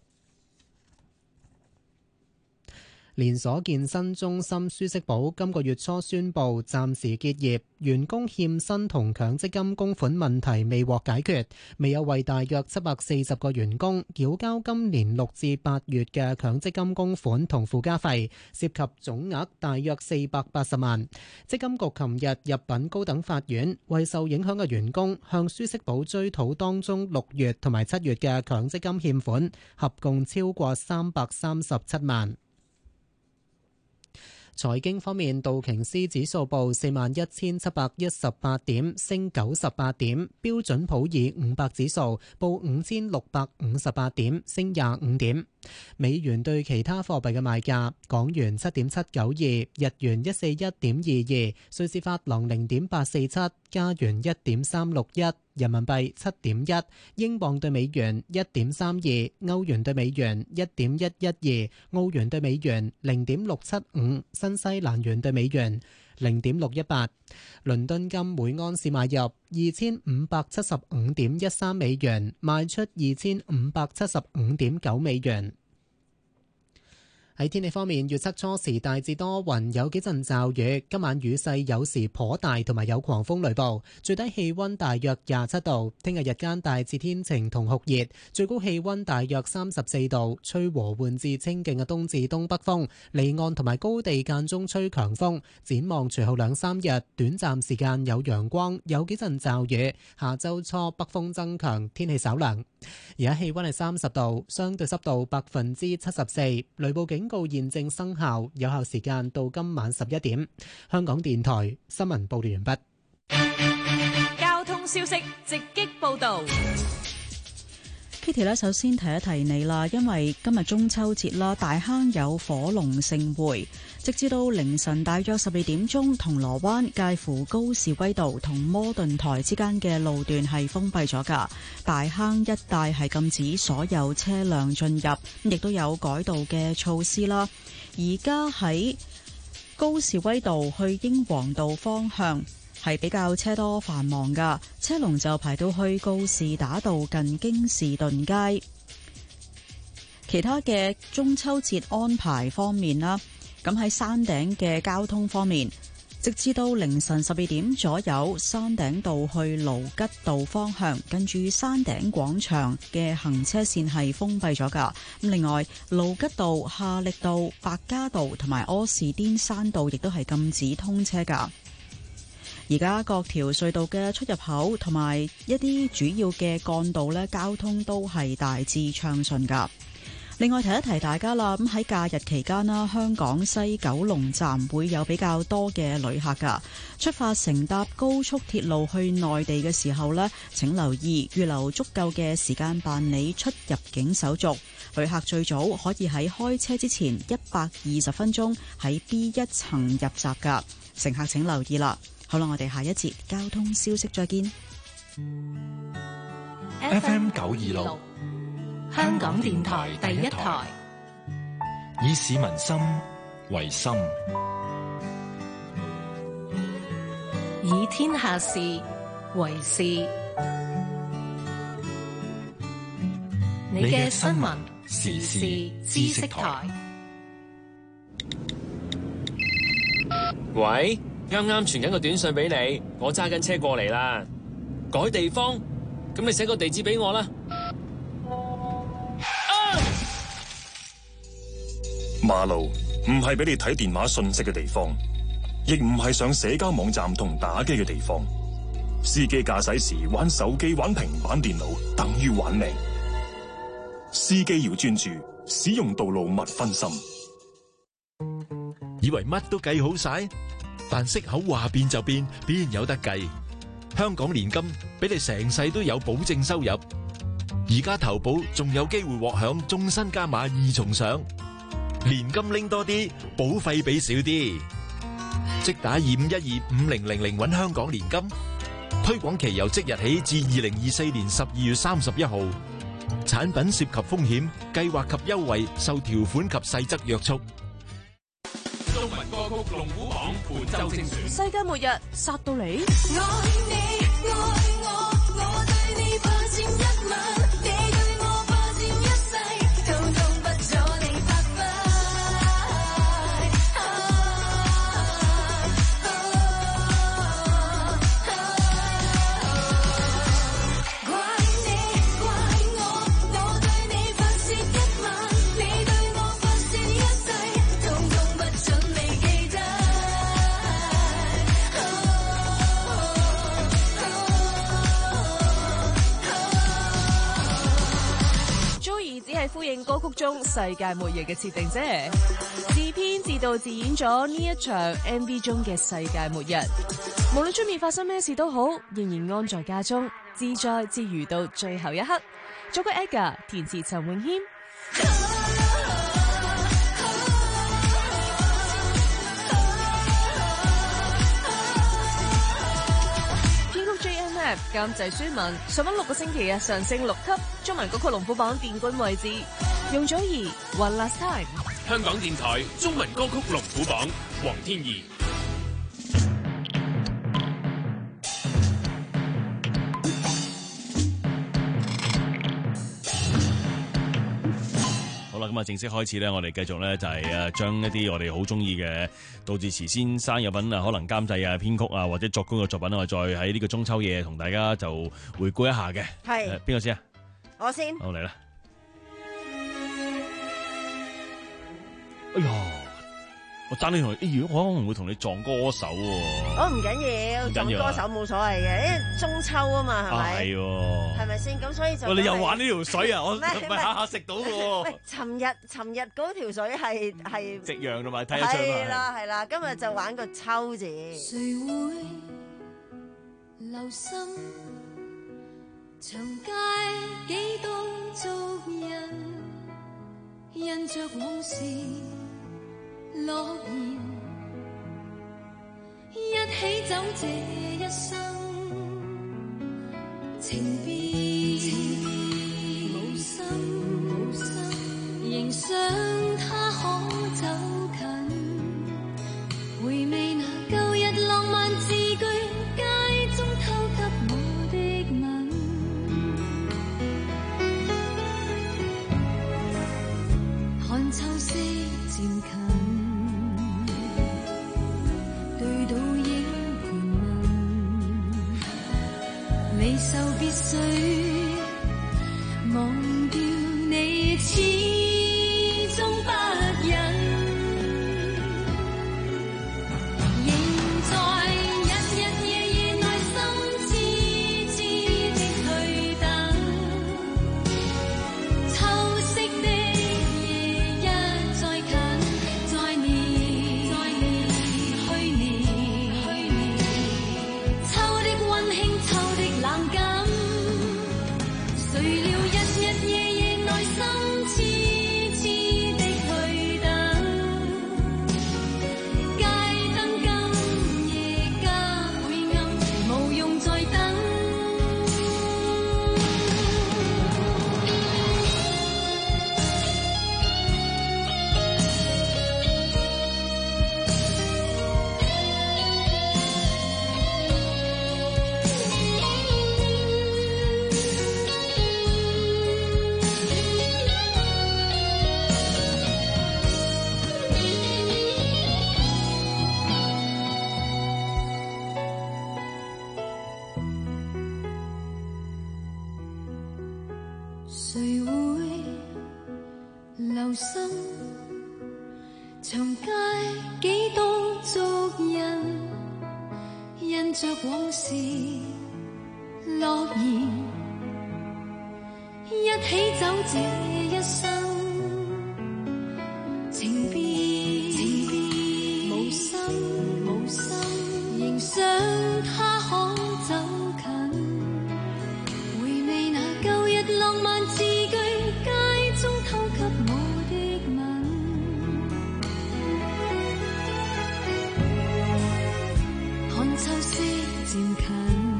連鎖健身中心舒適寶今個月初宣布暫時結業，員工欠薪同強積金供款問題未獲解決，未有為大約七百四十個員工繳交今年六至八月嘅強積金供款同附加費，涉及總額大約四百八十萬。積金局琴日入稟高等法院，為受影響嘅員工向舒適寶追討當中六月同埋七月嘅強積金欠款，合共超過三百三十七萬。財經方面，道瓊斯指數報四萬一千七百一十八點，升九十八點；標準普爾五百指數報五千六百五十八點，升廿五點。美元對其他貨幣嘅賣價：港元七點七九二，日元一四一點二二，瑞士法郎零點八四七，加元一點三六一，人民幣七點一，英鎊對美元一點三二，歐元對美元一點一一二，澳元對美元零點六七五，新西蘭元對美元零點六一八。倫敦金每安士買入二千五百七十五點一三美元，賣出二千五百七十五點九美元。 喺天氣方面，預測初時大致多雲，有幾陣驟雨。今晚雨勢有時頗大，同埋有狂風雷暴。最低氣溫大約廿七度。聽日日間大致天晴同酷熱，最高氣溫大約三十四度，吹和緩至清勁嘅東至東北風。離岸同埋高地間中吹強風。展望隨後兩三日，短暫時間有陽光，有幾陣驟雨。下周初北風增強，天氣稍涼。而家氣溫係三十度，相對濕度百分之七十四，雷暴警告現正生效，有效時間到今晚十一點。香港電台新聞報道完畢。 交通消息直擊報道。 Kitty 咧，首先提一提你啦，因為今日中秋節啦，大坑有火龍盛會，直至到凌晨大約十二點鐘，銅鑼灣介乎高士威道同摩頓台之間嘅路段係封閉咗㗎，大坑一帶係禁止所有車輛進入，亦都有改道嘅措施啦。而家喺高士威道去英皇道方向係比較車多繁忙噶，車龍就排到去告士打道近京士頓街。其他嘅中秋節安排方面啦，咁喺山頂嘅交通方面，直至到凌晨十二點左右，山頂道去盧吉道方向，跟住山頂廣場嘅行車線係封閉咗噶。咁另外，盧吉道、夏力道、白加道同埋柯士甸山道亦都係禁止通車噶。而家各條隧道嘅出入口同埋一啲主要嘅幹道呢，交通都係大致暢順噶。另外提一提大家啦，咁喺假日期間啦，香港西九龍站會有比較多嘅旅客噶。出發乘搭高速鐵路去內地嘅時候呢，請留意預留足夠嘅時間辦理出入境手續。旅客最早可以喺開車之前一百二十分鐘喺 B 一層入閘噶。乘客請留意啦。好啦，我哋下一節交通消息再見。 F M 九二六， 香港電台第一台， 以市民心為心， 以天下事為事。你嘅新聞時事知識台。 喂，啱啱傳緊個短信俾你，我揸緊車過嚟啦。改地方，咁你寫個地址俾我啦。 馬路唔係俾你睇電話信息嘅地方，亦唔係上社交網站同打機嘅地方。司機駕駛時玩手機、玩平板電腦，等於玩命。司機要專注，使用道路勿分心。 以為乜都計好晒，但息口話變就變，邊有得計？香港年金俾你成世都有保證收入，而家投保仲有機會獲享終身加碼二重賞。年金拎多啲，保費俾少啲，即打二五一二五零零零搵香港年金。推廣期由即日起至二零二四年十二月三十一號。產品涉及風險，計劃及優惠受條款及細則約束。 中文歌曲龍虎榜伴奏精選。 世界末日殺到嚟。 愛你愛我，我對你霸佔一吻，你對我霸佔一世，通通不阻你發揮。怪你怪我，我對你發洩一吻，你對我發洩一世，通通不准你記得。 Joey 只係呼應歌曲中世界末日嘅設定啫，自編自導自演咗呢一場 M V 中嘅世界末日。無論出面發生咩事都好，仍然安在家中，自在自如到最後一刻。作曲 Edgar， 填詞陳詠謙。監製孫文，上緊六個星期啊，上升六級，中文歌曲龍虎榜殿軍位置。容祖兒 One Last Time， 香港電台中文歌曲龍虎榜，黃天怡。 好啦，咁咁啊，正式開始咧，我哋繼續咧就係誒將一啲我哋好中意嘅杜自持先生有品啊，可能監製啊、編曲啊或者作曲嘅作品啊，再喺呢個中秋夜同大家就回顧一下嘅。 係邊個先啊？ 我先。 好嚟啦！哎呀！我爭啲同你，如果我可能會同你撞歌手喎。 我唔緊要，撞歌手冇所謂嘅，因為中秋啊嘛，係咪？ 係喎。 係咪先？咁所以就喂，你又玩呢條水啊？我唔係係下下食到嘅喎。 喂，尋日尋日嗰條水係係夕陽同埋睇得出係啦係啦，今日就玩個秋字。 誰會留心長街幾多族人，印着往事諾言，一起走這一生，情別無心無心，仍想他可走近，回味那舊日浪漫字句，街中偷給我的吻，看秋色漸近。離愁別緒，忘掉你始終不忍，仍在日日夜夜內心痴痴的去等，秋色的夜一再近，再年再年去年去年，秋的溫馨秋的冷感，誰料日日夜夜內心痴痴的去等，街燈今夜加倍暗，無用再等。誰會留心長街幾多族人，印着往事諾言，一起走這一生，情別情別無心無心，仍想他可走近，回味那舊日浪漫字句，街中偷給我的吻，看秋色漸近，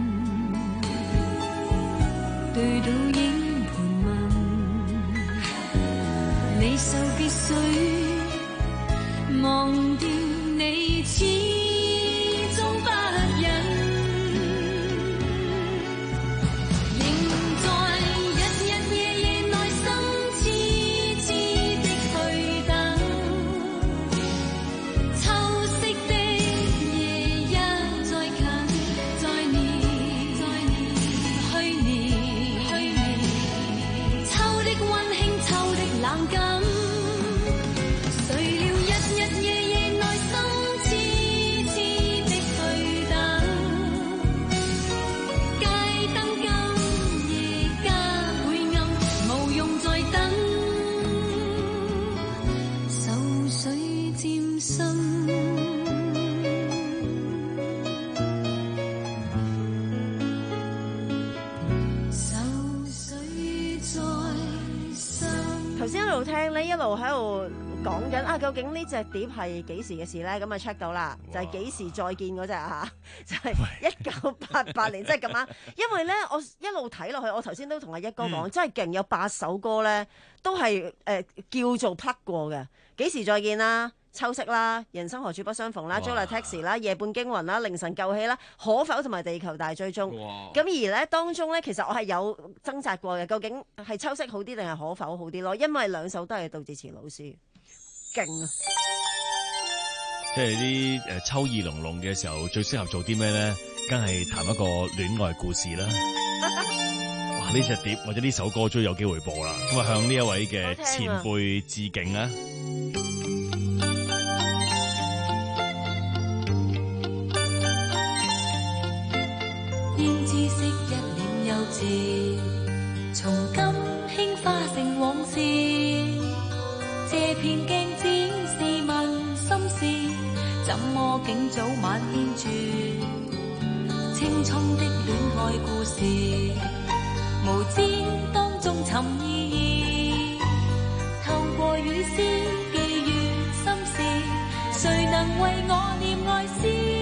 對倒影盤問，離愁別緒，忘掉你始終不忍，仍在日日夜夜內心痴痴的去等，秋色的夜一再近，再年再年去年去年，秋的溫馨秋的冷感，誰料日日夜夜內心痴痴的去等，街燈今夜加倍暗，無用再等，愁緒漸深。 頭先一路聽咧，一路喺度講緊啊，究竟呢隻碟係幾時嘅事咧？咁啊 check 到啦，就係幾時再見嗰隻啊，就係一九八八年，即係咁啱。因為咧，我一路睇落去，我頭先都同阿一哥講，真係勁，有八首歌咧，都係誒、呃、叫做 plug 過嘅。幾時再見啦？ 秋色啦、人生何處不相逢啦、租嚟 taxi 啦、夜半驚魂啦、凌晨救起啦、可否同埋地球大追蹤。咁而咧當中咧，其實我係有掙扎過嘅，究竟係秋色好啲定係可否好啲咯？因為兩首都係杜自持老師，勁啊！ 即係啲誒秋意濃濃嘅時候，最適合做啲咩咧？梗係談一個戀愛故事啦。哇！呢隻碟或者呢首歌終於有機會播啦，咁啊向呢一位嘅前輩致敬啊！ 胭脂色一臉幼稚，從今輕化成往事。這片鏡子試問心事，怎麼竟早晚牽住？青葱的戀愛故事，無知當中尋意義。透過雨絲寄予心事，誰能為我念愛詩？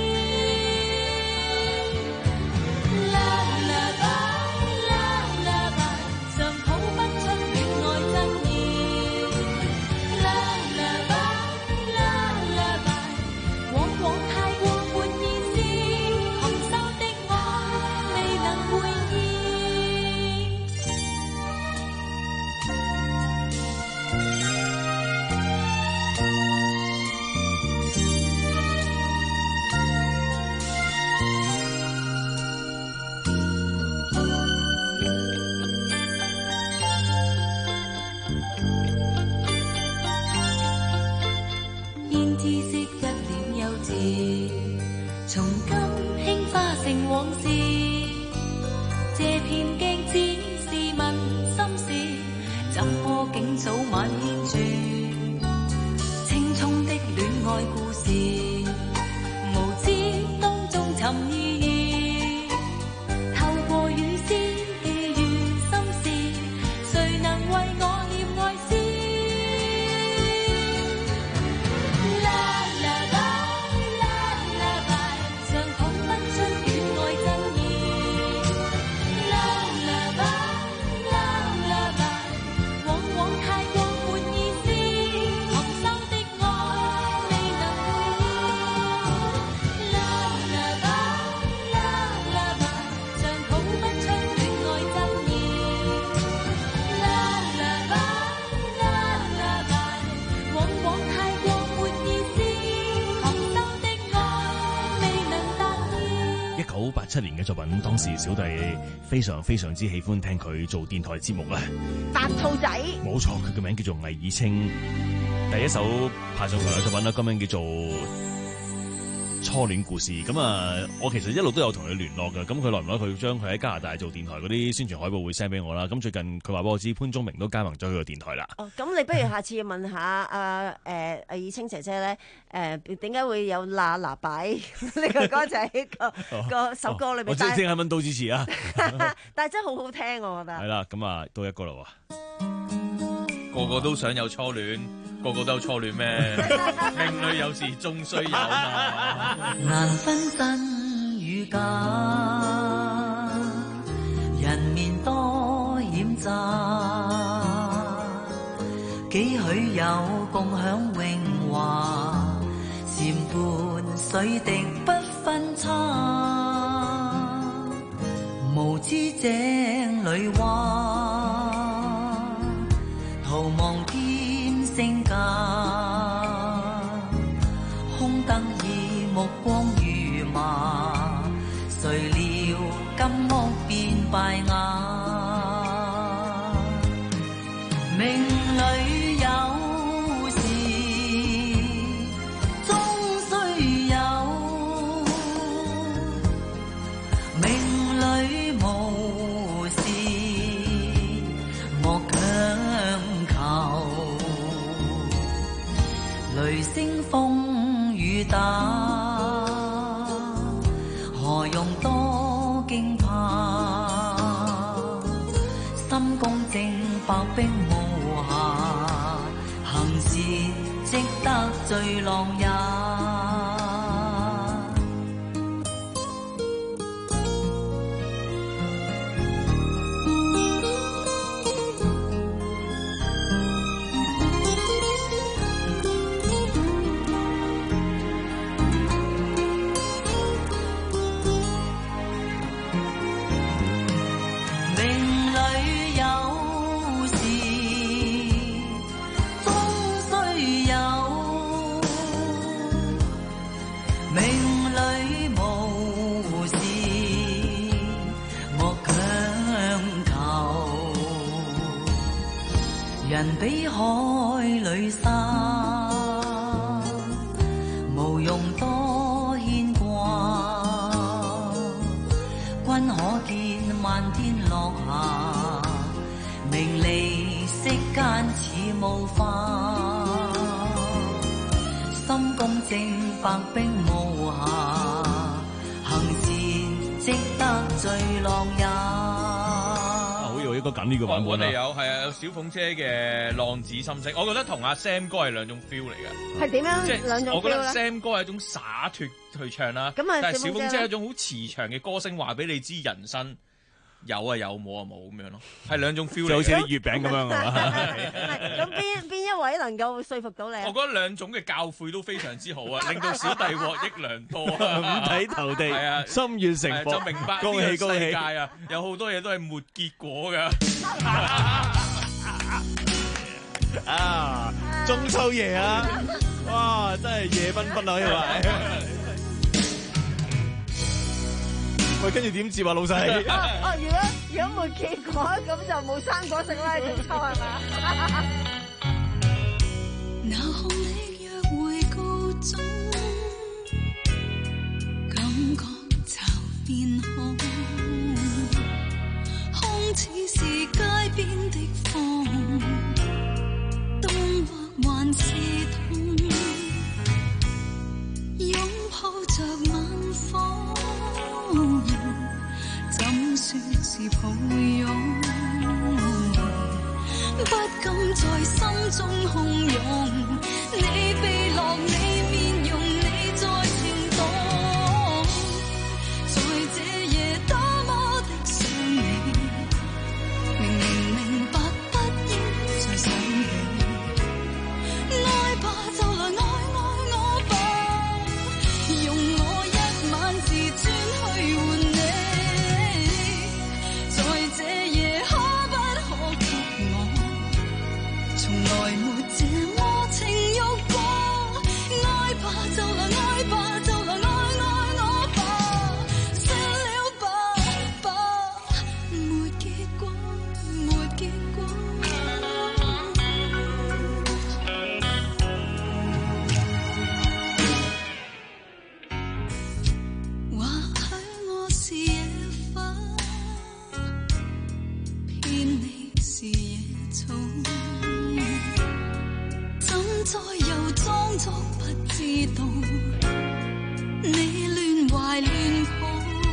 七年嘅作品，當時小弟非常非常之喜歡聽佢做電台節目咧。 白兔仔， 冇錯，佢嘅名叫做魏以清。第一首派上台嘅作品咧，歌名叫做《初戀故事》。咁啊，我其實一路都有同佢聯絡嘅。咁佢耐唔耐佢將佢喺加拿大做電台嗰啲宣傳海報會 send 俾我啦。咁最近佢話俾我知潘宗明都加盟咗佢個電台啦。 哦，咁你不如下次問下阿誒阿以清姐姐咧，誒點解會有嗱嗱擺呢個歌仔個個首歌裏邊？ 我即係聽下問杜自持啊， 但係真係好好聽，我覺得。 係啦，咁啊，到一個啦喎。 個個都想有初戀。個個都有初戀咩？命裏有時終須有嘛。 難分真與假，人面多險詐，幾許有共享榮華，禪伴水滴不分差，無知井裏蛙，徒望聲價，空燈以目光如麻，誰料金屋變敗瓦。命裏有時終須有，命裏無時裏無事，我強求人比海裏沙，無用多牽掛。君可見漫天落霞，名利息間似霧化。心公正百兵無瑕，行善積得最浪也。 好有一個緊呢個版本我哋啊！ 有係啊，有小鳳姐嘅《浪子心聲》，我覺得同阿 Sam 哥係兩種 feel 嚟嘅。 係點樣即係兩種 feel 我覺得咧 Sam 哥係一種灑脱去唱啦， 咁啊但係小小鳳姐呢鳳姐係一種好慈祥嘅歌聲，話俾你知人生有啊有，冇啊冇咁樣咯，係兩種 feel 嚟嘅。 就好似啲月餅咁樣係嘛？ 咁邊邊一位能夠說服到你啊？ 我覺得兩種嘅教誨都非常之好啊，令到小弟獲益良多啊！ 五體投地係啊， 心願成佛係就明白恭喜呢個世界恭啊，有好多嘢都係沒結果㗎。 啊！中秋夜啊！哇！真係夜繽紛啊，可以話。喂，跟住點接啊，老細？ 哦哦，如果如果冇結果，咁就冇生果食啦，中秋係嘛？ 那紅的約會告終，感覺就變空，空似是街邊的風，冬或還是冬，擁抱着晚風，怎算是抱擁？不敢在心中洶湧，你被落你面容，你在情動，在這夜多麼的想你，明明明白不應再想你，愛吧就來愛愛我吧，用我一晚自尊去換你，在這夜可不可給我？從來沒這麼情慾過，愛吧就來愛吧就來愛愛我吧，算了吧吧，沒結果沒結果。或許我是野花，偏你是野草。怎再又裝作不知道，你亂懷亂抱，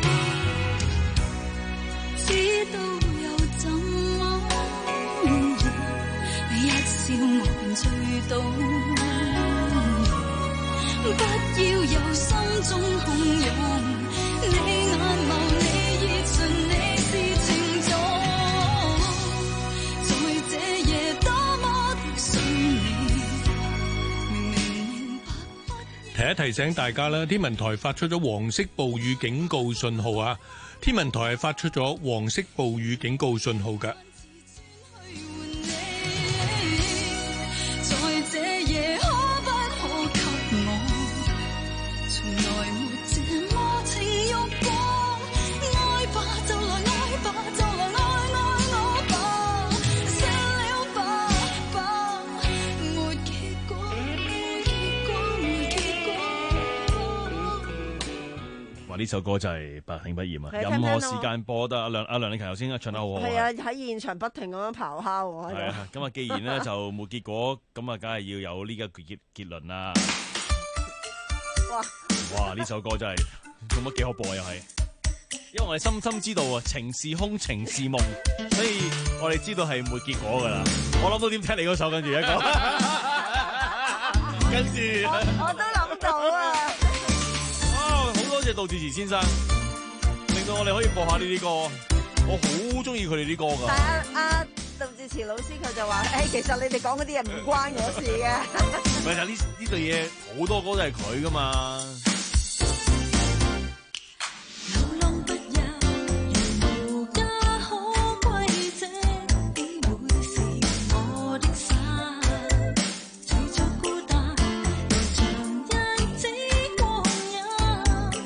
知道又怎麼？你一笑我便醉倒，不要由心中洶湧，你眼眸你熱唇你是情種，在這夜多麼的想你。 提一提醒大家啦，天文台發出咗黃色暴雨警告信號啊！天文台係發出咗黃色暴雨警告信號㗎。 在這夜可不可給我？從來沒這麼情慾過，愛吧就來愛吧就來愛愛我吧，算了吧吧，沒結果沒結果沒結果。 哇！呢首歌就係百聽不厭啊， 係任何聽唔聽到時間播得。阿梁阿梁麗琴頭先唱得好好係啊，喺現場不停咁樣咆哮喎。喺度係啊，咁啊，既然咧就冇結果，咁啊，梗係要有呢個結結論啦。 哇！ 哇！呢首歌真係做乜幾可播啊又係，因為我哋深深知道啊，情是空，情是夢，所以我哋知道係冇結果噶啦。我諗到點聽你嗰首，跟住一個，跟住我我都諗到啊！ 啊，好多謝杜自持先生，令到我哋可以播下呢啲歌。我好中意佢哋啲歌㗎。 但係阿阿杜自持老師佢就話：，誒，其實你哋講嗰啲嘢唔關我事嘅。 唔係，但係呢呢對嘢好多歌都係佢㗎嘛。 無家可歸者，點會是我的沙？隨着孤單，又像一支光陰，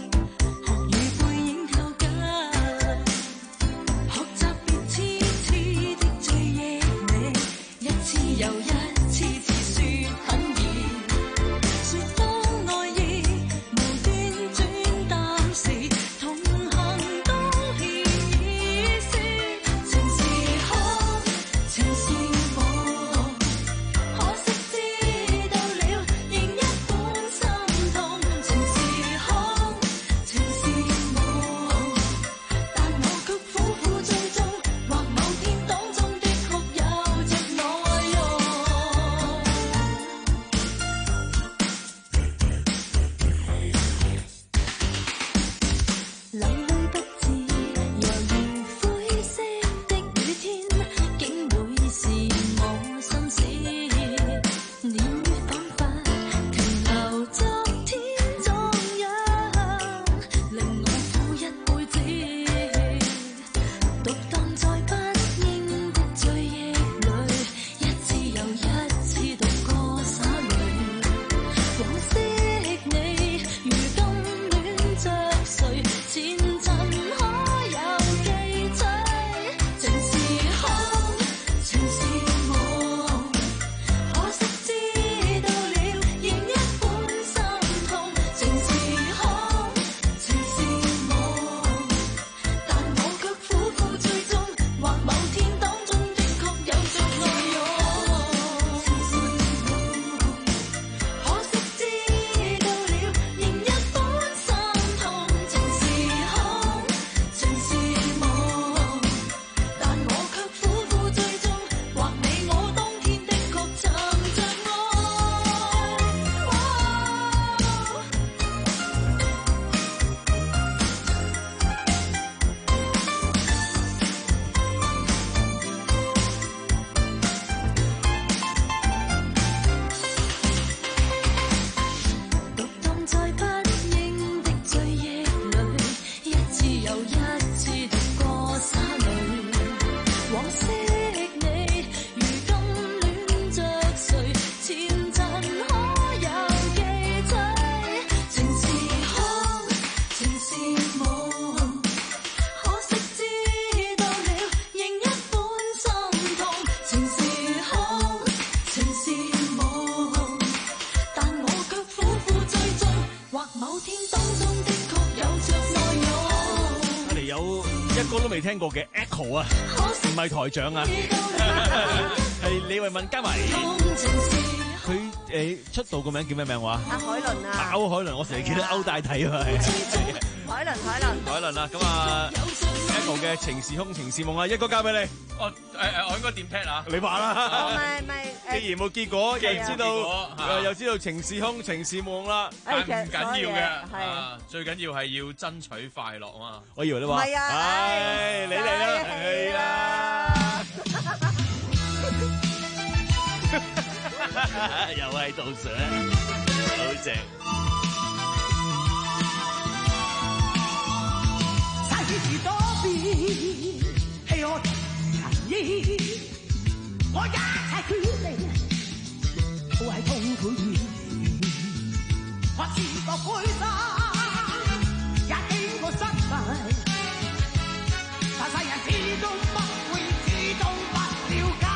我哋有一個都未聽過嘅 Echo 啊，唔係台長啊，係李慧敏加埋佢誒出道個名叫咩名話？ 阿海倫啊， 歐海倫，我成日記得歐大體啊， 海倫海倫海倫啊，咁啊 Echo 嘅情是空情是夢啊，一個交俾你。 哦誒誒，我應該點聽啊？ 你話啦， 唔係唔係， 既然冇結果，又知道又知道情是空情是夢啦， 但唔緊要嘅， 係啊，最緊要係要爭取快樂啊嘛。 我以為你話， 係啊， 唉，你嚟啦，係啦，又係杜 Sir，好正。 世事多變，氣我行醫，我一切決定都係痛苦。我試過灰心，也經過失敗，但世人始終不會，始終不了解。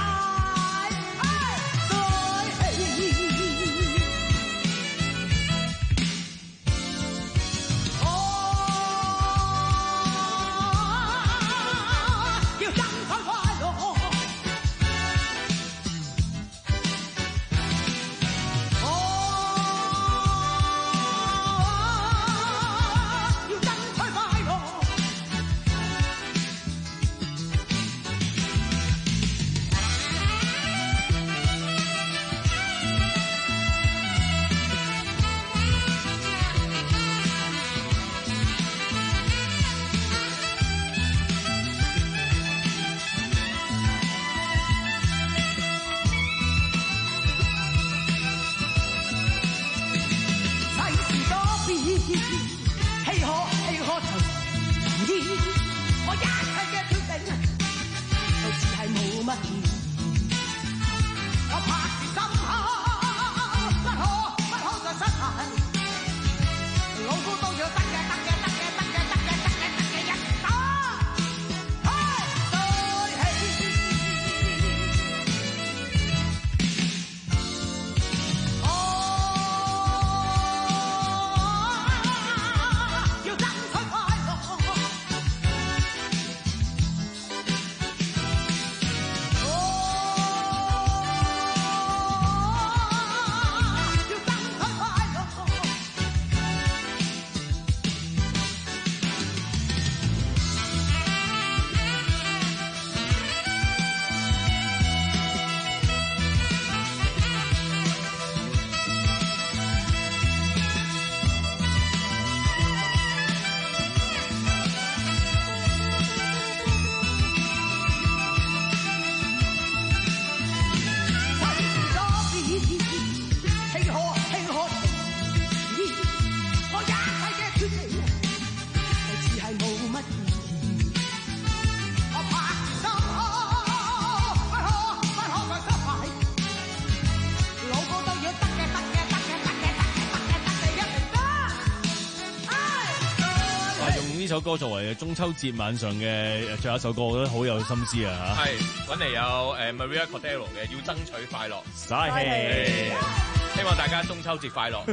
呢首歌作為中秋節晚上嘅最後一首歌，我覺得好有心思啊！嚇， 係揾嚟有誒 Maria Cordero 嘅《要爭取快樂》， 嘥氣， 希望大家中秋節快樂。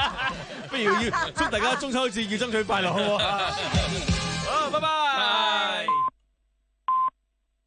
不如要祝大家中秋節要爭取快樂好唔好？好，拜拜。